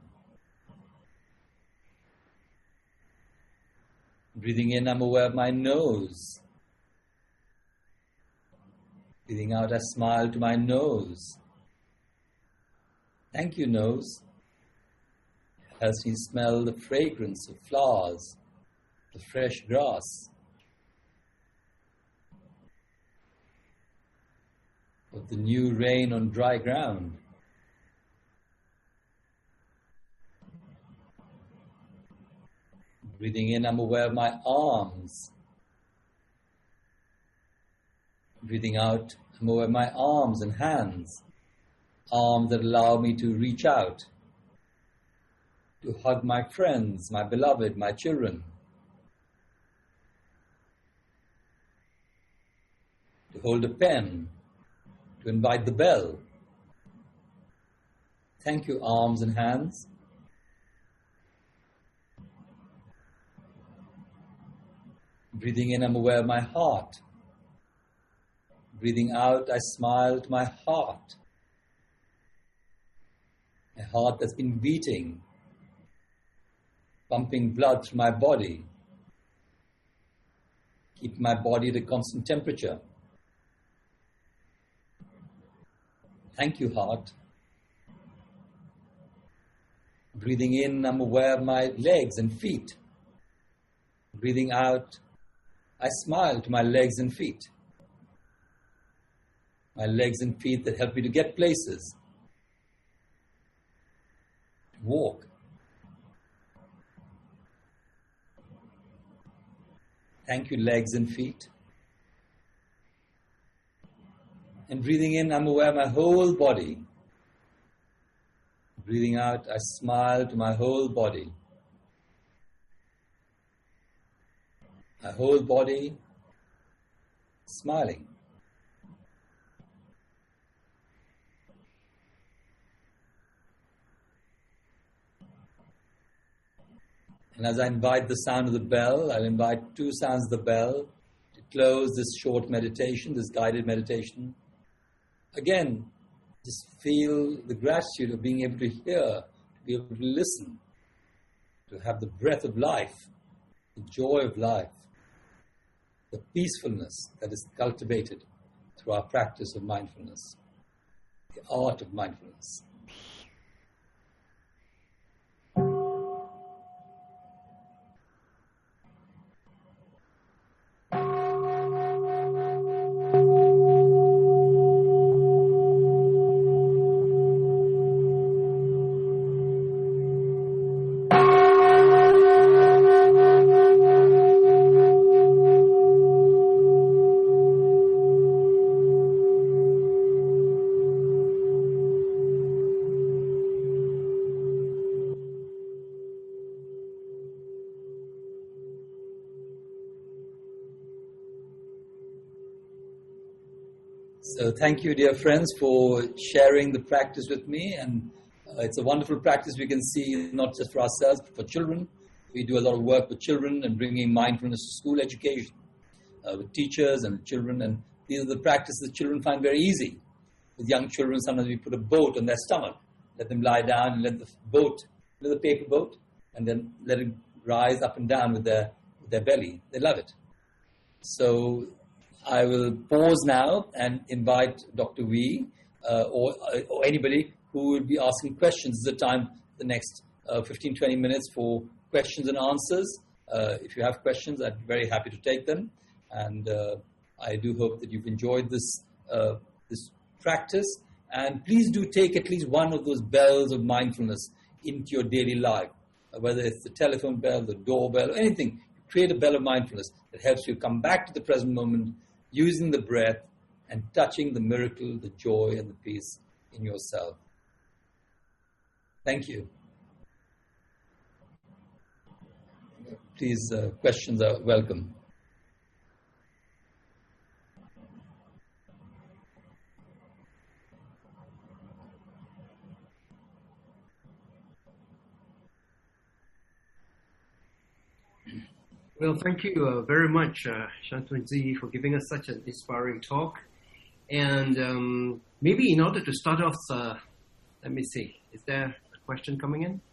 Breathing in, I'm aware of my nose. Breathing out, I smile to my nose. Thank you, nose. It helps me smell the fragrance of flowers, the fresh grass, of the new rain on dry ground. Breathing in, I'm aware of my arms. Breathing out, I'm aware of my arms and hands. Arms that allow me to reach out, to hug my friends, my beloved, my children, to hold a pen, to invite the bell, Thank you, arms and hands. Breathing in, I'm aware of my heart. Breathing out, I smile to my heart. A heart that's been beating, pumping blood through my body, keeping my body at a constant temperature. Thank you, heart. Breathing in, I'm aware of my legs and feet. Breathing out, I smile to my legs and feet. My legs and feet that help me to get places. Walk. Thank you, legs and feet. And breathing in, I'm aware of my whole body. Breathing out, I smile to my whole body. My whole body smiling. And as I invite the sound of the bell, I'll invite two sounds of the bell to close this short meditation, this guided meditation. Again, just feel the gratitude of being able to hear, to be able to listen, to have the breath of life, the joy of life, the peacefulness that is cultivated through our practice of mindfulness, the art of mindfulness. So thank you, dear friends, for sharing the practice with me. And uh, it's a wonderful practice we can see not just for ourselves, but for children. We do a lot of work with children and bringing mindfulness to school education uh, with teachers and children. And these are the practices that children find very easy. With young children, sometimes we put a boat on their stomach, let them lie down and let the boat, let the paper boat, and then let it rise up and down with their, with their belly. They love it. So I will pause now and invite Doctor Wee uh, or, or anybody who will be asking questions. This is the time, the next uh, fifteen to twenty minutes for questions and answers. Uh, if you have questions, I'd be very happy to take them. And uh, I do hope that you've enjoyed this, uh, this practice. And please do take at least one of those bells of mindfulness into your daily life, uh, whether it's the telephone bell, the doorbell, or anything. Create a bell of mindfulness that helps you come back to the present moment, using the breath and touching the miracle, the joy, and the peace in yourself. Thank you. Please, uh, questions are welcome.
Well, thank you uh, very much, uh, Shantanu, for giving us such an inspiring talk. And um, maybe in order to start off, uh, let me see, is there a question coming in?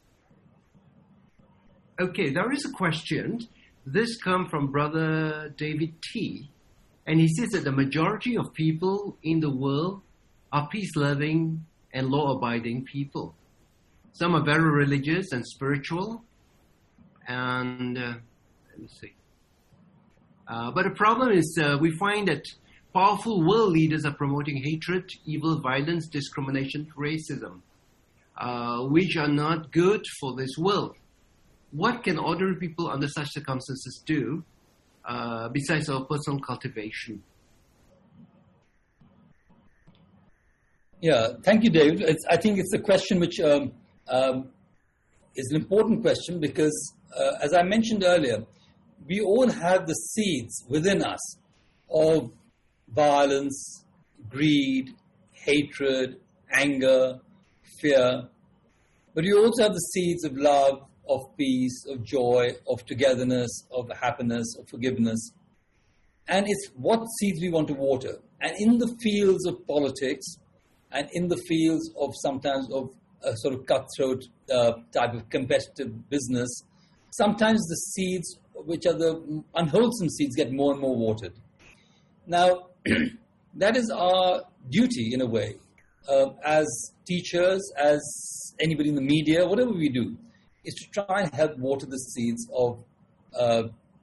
Okay, there is a question. This comes from Brother David T. And he says that the majority of people in the world are peace-loving and law-abiding people. Some are very religious and spiritual. And Uh, Let me see. Uh, but the problem is uh, we find that powerful world leaders are promoting hatred, evil, violence, discrimination, racism, uh, which are not good for this world. What can ordinary people under such circumstances do uh, besides our personal cultivation?
Yeah, thank you, David. It's, I think it's a question which um, um, is an important question because, uh, as I mentioned earlier, we all have the seeds within us of violence, greed, hatred, anger, fear, but you also have the seeds of love, of peace, of joy, of togetherness, of happiness, of forgiveness. And it's what seeds we want to water. And in the fields of politics, and in the fields of sometimes of a sort of cutthroat uh, type of competitive business, sometimes the seeds, which are the unwholesome seeds, get more and more watered. Now, that is our duty in a way, uh, as teachers, as anybody in the media, whatever we do, is to try and help water the seeds of uh,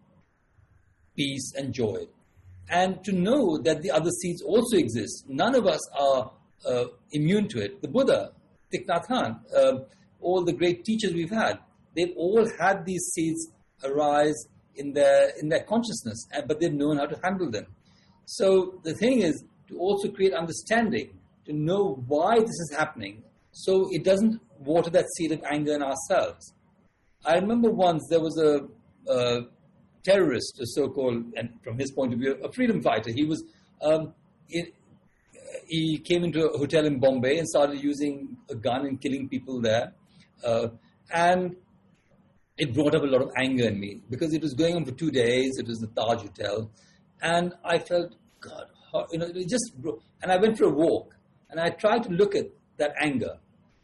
peace and joy. And to know that the other seeds also exist. None of us are uh, immune to it. The Buddha, Thich Nhat Hanh, uh, all the great teachers we've had, they've all had these seeds arise in their in their consciousness, but they've known how to handle them. So the thing is to also create understanding, to know why this is happening, so it doesn't water that seed of anger in ourselves. I remember once there was a, a terrorist, a so-called, and from his point of view, a freedom fighter. He was um, it, he came into a hotel in Bombay and started using a gun and killing people there. Uh, and it brought up a lot of anger in me because it was going on for two days. It was the Taj Hotel. And I felt, God, how, you know, it just broke. And I went for a walk and I tried to look at that anger.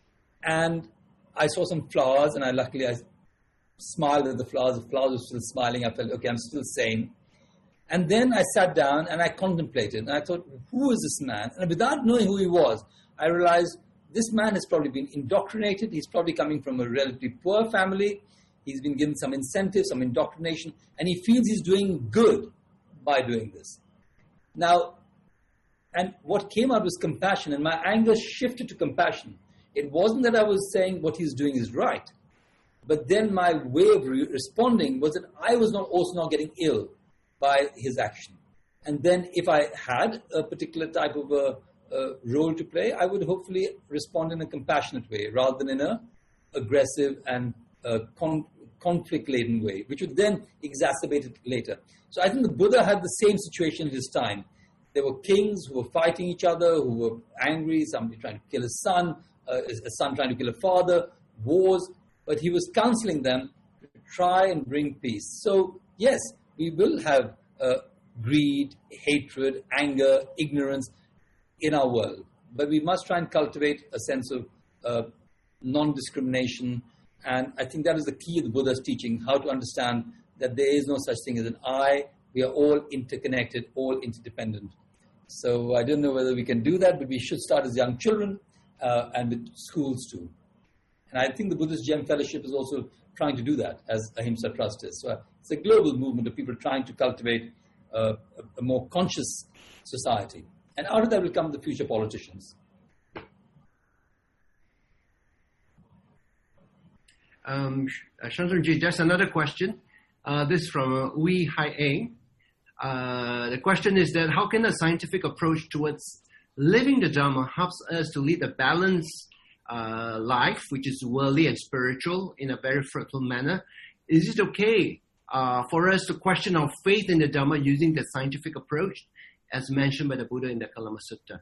And I saw some flowers and I luckily I smiled at the flowers. The flowers were still smiling. I felt, okay, I'm still sane. And then I sat down and I contemplated. And I thought, who is this man? And without knowing who he was, I realized this man has probably been indoctrinated. He's probably coming from a relatively poor family. He's been given some incentive, some indoctrination. And he feels he's doing good by doing this. Now, and what came out was compassion. And my anger shifted to compassion. It wasn't that I was saying what he's doing is right. But then my way of re- responding was that I was not also not getting ill by his action. And then if I had a particular type of a, a role to play, I would hopefully respond in a compassionate way rather than in a aggressive and uh, con- conflict-laden way, which would then exacerbate it later. So I think the Buddha had the same situation at his time. There were kings who were fighting each other, who were angry, somebody trying to kill his son, uh, a son trying to kill a father, wars, but he was counseling them to try and bring peace. So yes, we will have uh, greed, hatred, anger, ignorance in our world, but we must try and cultivate a sense of uh, non-discrimination. And I think that is the key of the Buddha's teaching, how to understand that there is no such thing as an I. We are all interconnected, all interdependent. So I don't know whether we can do that, but we should start as young children uh, and with schools too. And I think the Buddhist Gem Fellowship is also trying to do that, as Ahimsa Trust is. So it's a global movement of people trying to cultivate uh, a, a more conscious society. And out of that will come the future politicians.
Um, Shantanu, just another question. Uh, this is from uh, Ui Hai Eng. Uh, the question is that how can a scientific approach towards living the Dharma helps us to lead a balanced uh, life, which is worldly and spiritual, in a very fruitful manner? Is it okay uh, for us to question our faith in the Dharma using the scientific approach, as mentioned by the Buddha in the Kalama Sutta?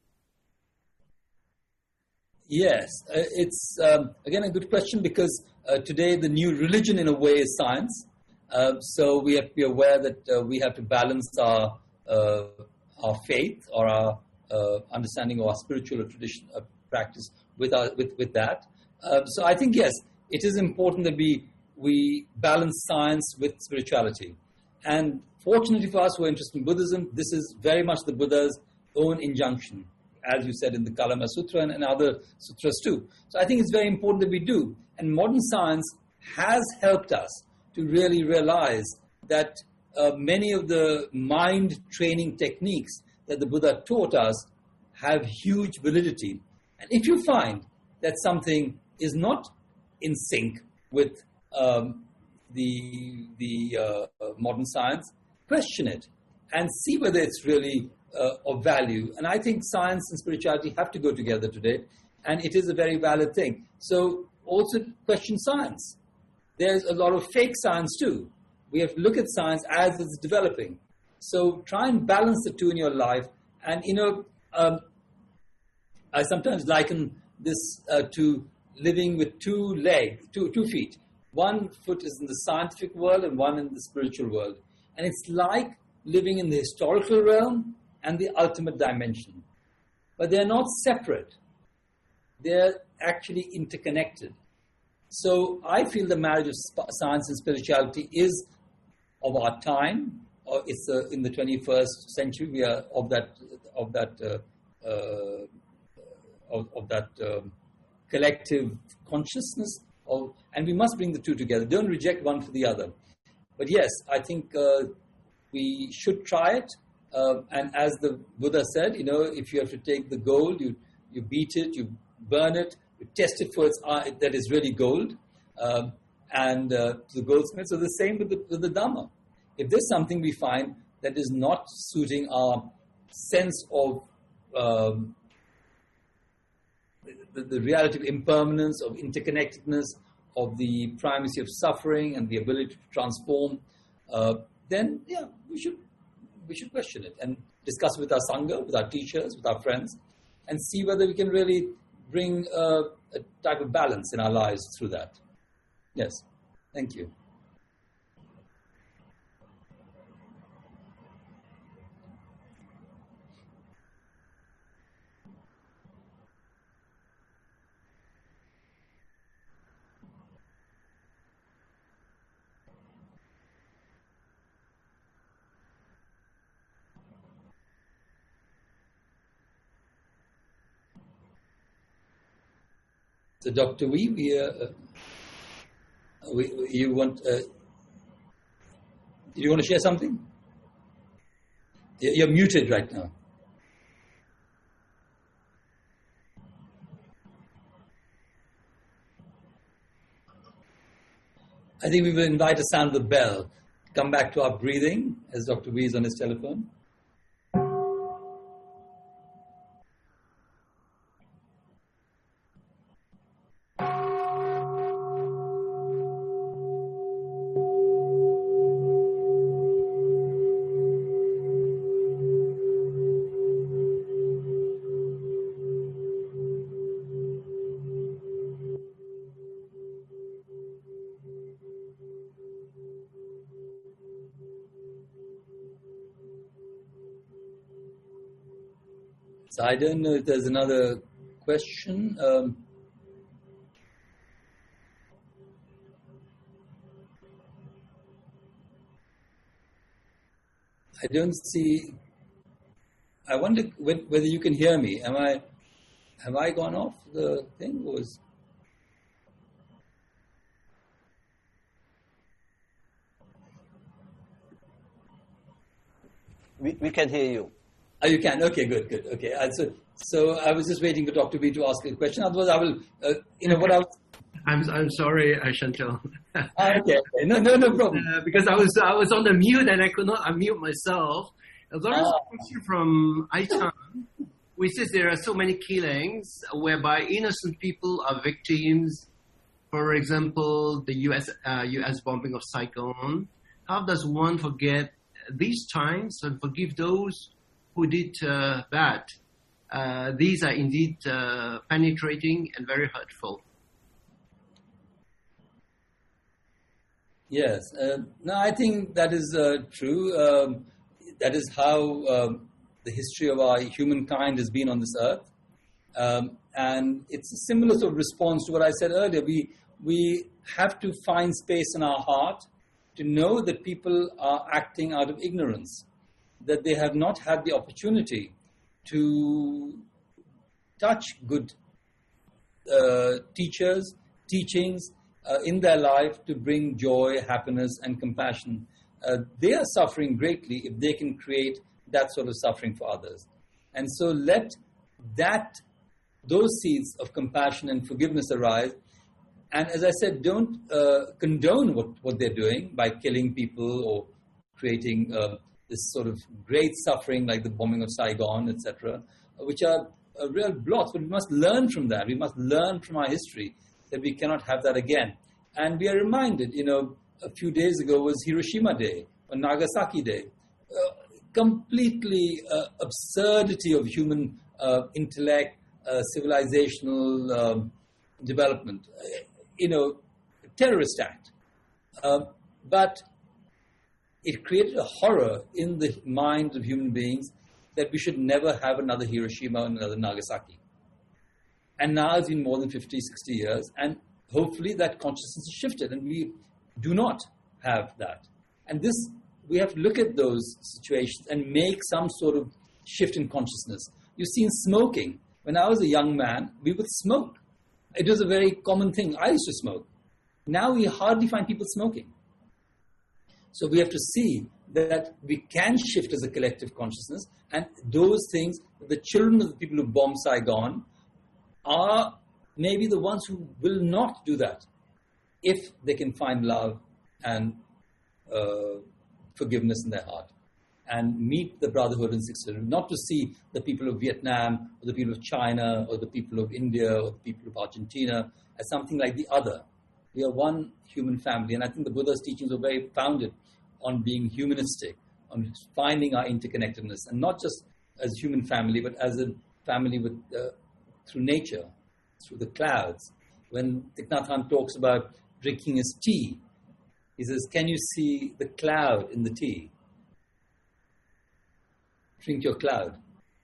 Yes, uh, it's um, again a good question because uh, today the new religion in a way is science. Uh, so we have to be aware that uh, we have to balance our uh, our faith or our uh, understanding of our spiritual or tradition uh, practice with our with with that. Uh, so I think yes, it is important that we we balance science with spirituality. And fortunately for us who are interested in Buddhism, this is very much the Buddha's own injunction, as you said in the Kalama Sutra and, and other sutras too. So I think it's very important that we do. And modern science has helped us to really realize that uh, many of the mind training techniques that the Buddha taught us have huge validity. And if you find that something is not in sync with um, the, the uh, modern science, question it and see whether it's really uh, of value. And I think science and spirituality have to go together today, and it is a very valid thing. So also question science. There's a lot of fake science too. We have to look at science as it's developing. So try and balance the two in your life. And, you know, um, I sometimes liken this uh, to living with two legs, two, two feet. One foot is in the scientific world and one in the spiritual world. And it's like living in the historical realm and the ultimate dimension. But they're not separate. They're actually interconnected. So I feel the marriage of sp- science and spirituality is of our time. Or it's uh, in the twenty-first century. We are of that of that uh, uh, of, of that um, collective consciousness. Of, and we must bring the two together. Don't reject one for the other. But yes, I think uh, we should try it. Uh, and as the Buddha said, you know, if you have to take the gold, you you beat it, you burn it, you test it for its uh, that is really gold, um, and uh, to the goldsmith. So the same with the, with the Dhamma. If there's something we find that is not suiting our sense of um, the, the reality of impermanence, of interconnectedness, of the primacy of suffering and the ability to transform, uh, then yeah, we should we should question it and discuss with our Sangha, with our teachers, with our friends, and see whether we can really bring uh, a type of balance in our lives through that. Yes, thank you. So, Doctor Wee, we, uh, we, you want uh, you want to share something? You're muted right now. I think we will invite a sound of the bell. Come back to our breathing as Doctor Wee is on his telephone. So I don't know if there's another question. Um, I don't see. I wonder whether you can hear me. Am I? Have I gone off the thing? Or was
we we can hear you.
Oh, you can. Okay, good, good. Okay, uh, so so I was just waiting for Doctor B to ask a question. Otherwise, I will. Uh, you know what I was.
I'm I'm sorry, uh, Chantal.
ah, okay, okay, no, no, no problem.
Uh, because I was I was on the mute and I could not unmute myself. There was ah. a question from Aitan, which says there are so many killings whereby innocent people are victims. For example, the U S uh, U S bombing of Saigon. How does one forget these times and forgive those who did uh, bad? Uh, these are indeed uh, penetrating and very hurtful.
Yes. Uh, no, I think that is uh, true. Um, that is how um, the history of our humankind has been on this earth. Um, and it's a similar sort of response to what I said earlier. We, we have to find space in our heart to know that people are acting out of ignorance, that they have not had the opportunity to touch good uh, teachers, teachings uh, in their life to bring joy, happiness, and compassion. Uh, they are suffering greatly if they can create that sort of suffering for others. And so let that, those seeds of compassion and forgiveness arise. And as I said, don't uh, condone what, what they're doing by killing people or creating uh, this sort of great suffering like the bombing of Saigon, et cetera, which are uh, real blots. But we must learn from that. We must learn from our history that we cannot have that again. And we are reminded, you know, a few days ago was Hiroshima Day or Nagasaki Day. Uh, completely uh, absurdity of human uh, intellect, uh, civilizational um, development, uh, you know, terrorist act. Uh, but it created a horror in the minds of human beings that we should never have another Hiroshima and another Nagasaki. And now it's been more than fifty, sixty years, and hopefully that consciousness has shifted, and we do not have that. And this, we have to look at those situations and make some sort of shift in consciousness. You've seen smoking. When I was a young man, we would smoke. It was a very common thing. I used to smoke. Now we hardly find people smoking. So we have to see that we can shift as a collective consciousness, and those things, the children of the people who bombed Saigon are maybe the ones who will not do that if they can find love and uh, forgiveness in their heart and meet the brotherhood and sisterhood, not to see the people of Vietnam or the people of China or the people of India or the people of Argentina as something like the other. We are one human family, and I think the Buddha's teachings are very founded on being humanistic, on finding our interconnectedness, and not just as a human family, but as a family with uh, through nature, through the clouds. When Thich Nhat Hanh talks about drinking his tea, he says, can you see the cloud in the tea? Drink your cloud.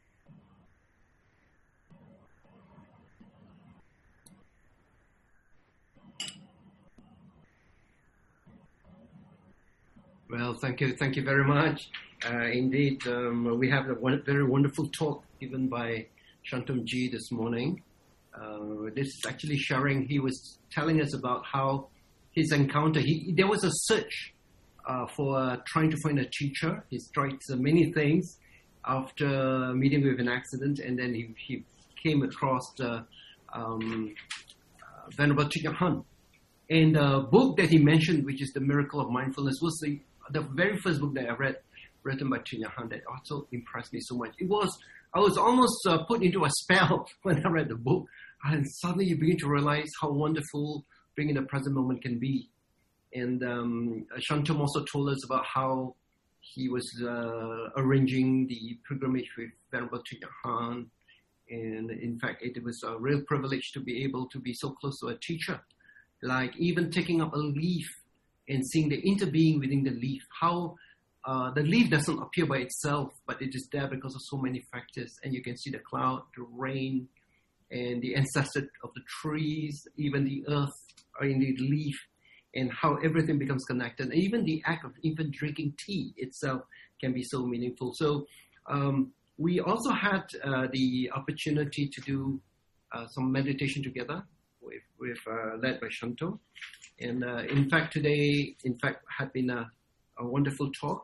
Well, thank you, thank you very much. Uh, indeed, um, we have a one, very wonderful talk given by Shantum Ji this morning. Uh, this is actually sharing, he was telling us about how his encounter, he, there was a search uh, for uh, trying to find a teacher. He's tried uh, many things after meeting with an accident, and then he, he came across the um, uh, Venerable Thich Nhat Hanh. And the book that he mentioned, which is The Miracle of Mindfulness, was the, the very first book that I read, written by Thich Nhat Hanh, that also impressed me so much. It was, I was almost uh, put into a spell when I read the book, and suddenly you begin to realize how wonderful being in the present moment can be. And um, Shantum also told us about how he was uh, arranging the pilgrimage with Venerable Thich Nhat Hanh, and in fact, it was a real privilege to be able to be so close to a teacher. Like even taking up a leaf and seeing the interbeing within the leaf, how uh, the leaf doesn't appear by itself, but it is there because of so many factors. And you can see the cloud, the rain, and the ancestor of the trees, even the earth, or in the leaf, and how everything becomes connected. And even the act of even drinking tea itself can be so meaningful. So um, we also had uh, the opportunity to do uh, some meditation together, with, with uh, led by Shantum. And uh, in fact, today, in fact, had been a, a wonderful talk.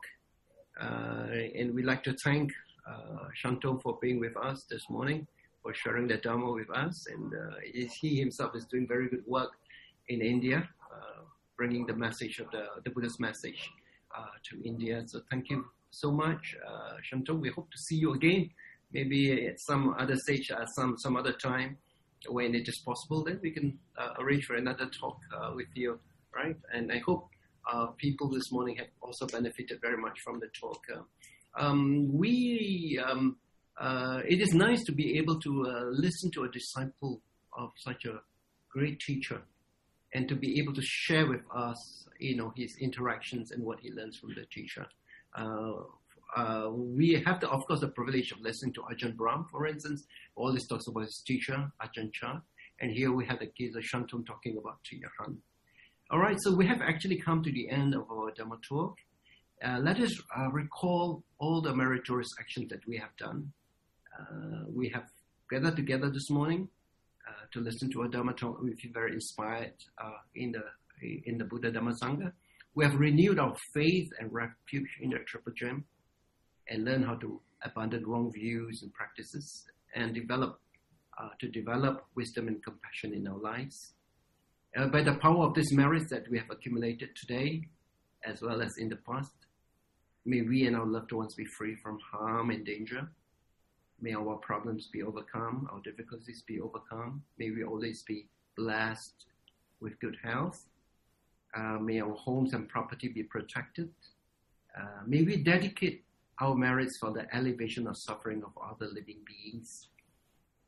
Uh, and we'd like to thank uh, Shantum for being with us this morning, for sharing the Dharma with us. And uh, he himself is doing very good work in India, uh, bringing the message of the, the Buddha's message uh, to India. So thank you so much, uh, Shantum. We hope to see you again, maybe at some other stage, uh, some, some other time. When it is possible, then we can uh, arrange for another talk uh, with you, right? And I hope uh, people this morning have also benefited very much from the talk. Uh, um, we, um, uh, it is nice to be able to uh, listen to a disciple of such a great teacher, and to be able to share with us, you know, his interactions and what he learns from the teacher. Uh, Uh, we have, the, of course, the privilege of listening to Ajahn Brahm, for instance. All this talks about his teacher, Ajahn Chah. And here we have the case of Shantum talking about Thich Nhat Hanh. All right, so we have actually come to the end of our Dhamma talk. Uh, let us uh, recall all the meritorious actions that we have done. Uh, we have gathered together this morning uh, to listen to a Dhamma talk. We feel very inspired uh, in the in the Buddha Dhamma Sangha. We have renewed our faith and refuge in the Triple Gem, and learn how to abandon wrong views and practices, and develop uh, to develop wisdom and compassion in our lives. Uh, by the power of these merits that we have accumulated today, as well as in the past, may we and our loved ones be free from harm and danger. May our problems be overcome, our difficulties be overcome. May we always be blessed with good health. Uh, may our homes and property be protected. Uh, may we dedicate our merits for the elevation of suffering of other living beings.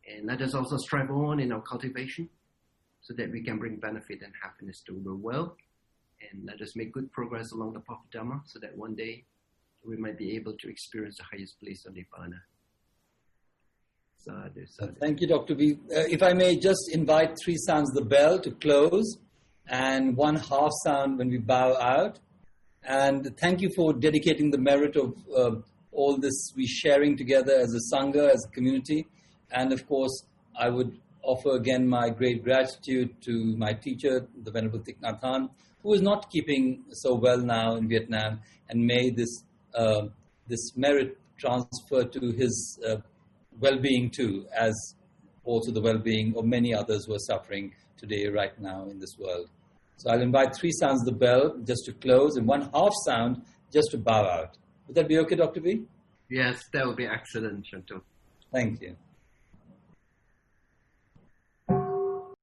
And let us also strive on in our cultivation so that we can bring benefit and happiness to the world. And let us make good progress along the path of Dharma so that one day we might be able to experience the highest place of Nibbana. Sadhu, sadhu.
Thank you, Doctor B. Uh, if I may just invite three sounds of the bell to close and one half sound when we bow out. And thank you for dedicating the merit of uh, all this we sharing together as a Sangha, as a community. And of course, I would offer again my great gratitude to my teacher, the Venerable Thich Nhat Hanh, who is not keeping so well now in Vietnam, and may this uh, this merit transfer to his uh, well-being too, as also the well-being of many others who are suffering today, right now in this world. So I'll invite three sounds of the bell just to close and one half sound just to bow out. Would that be okay, Doctor V?
Yes, that would be excellent, Shantu.
Thank you.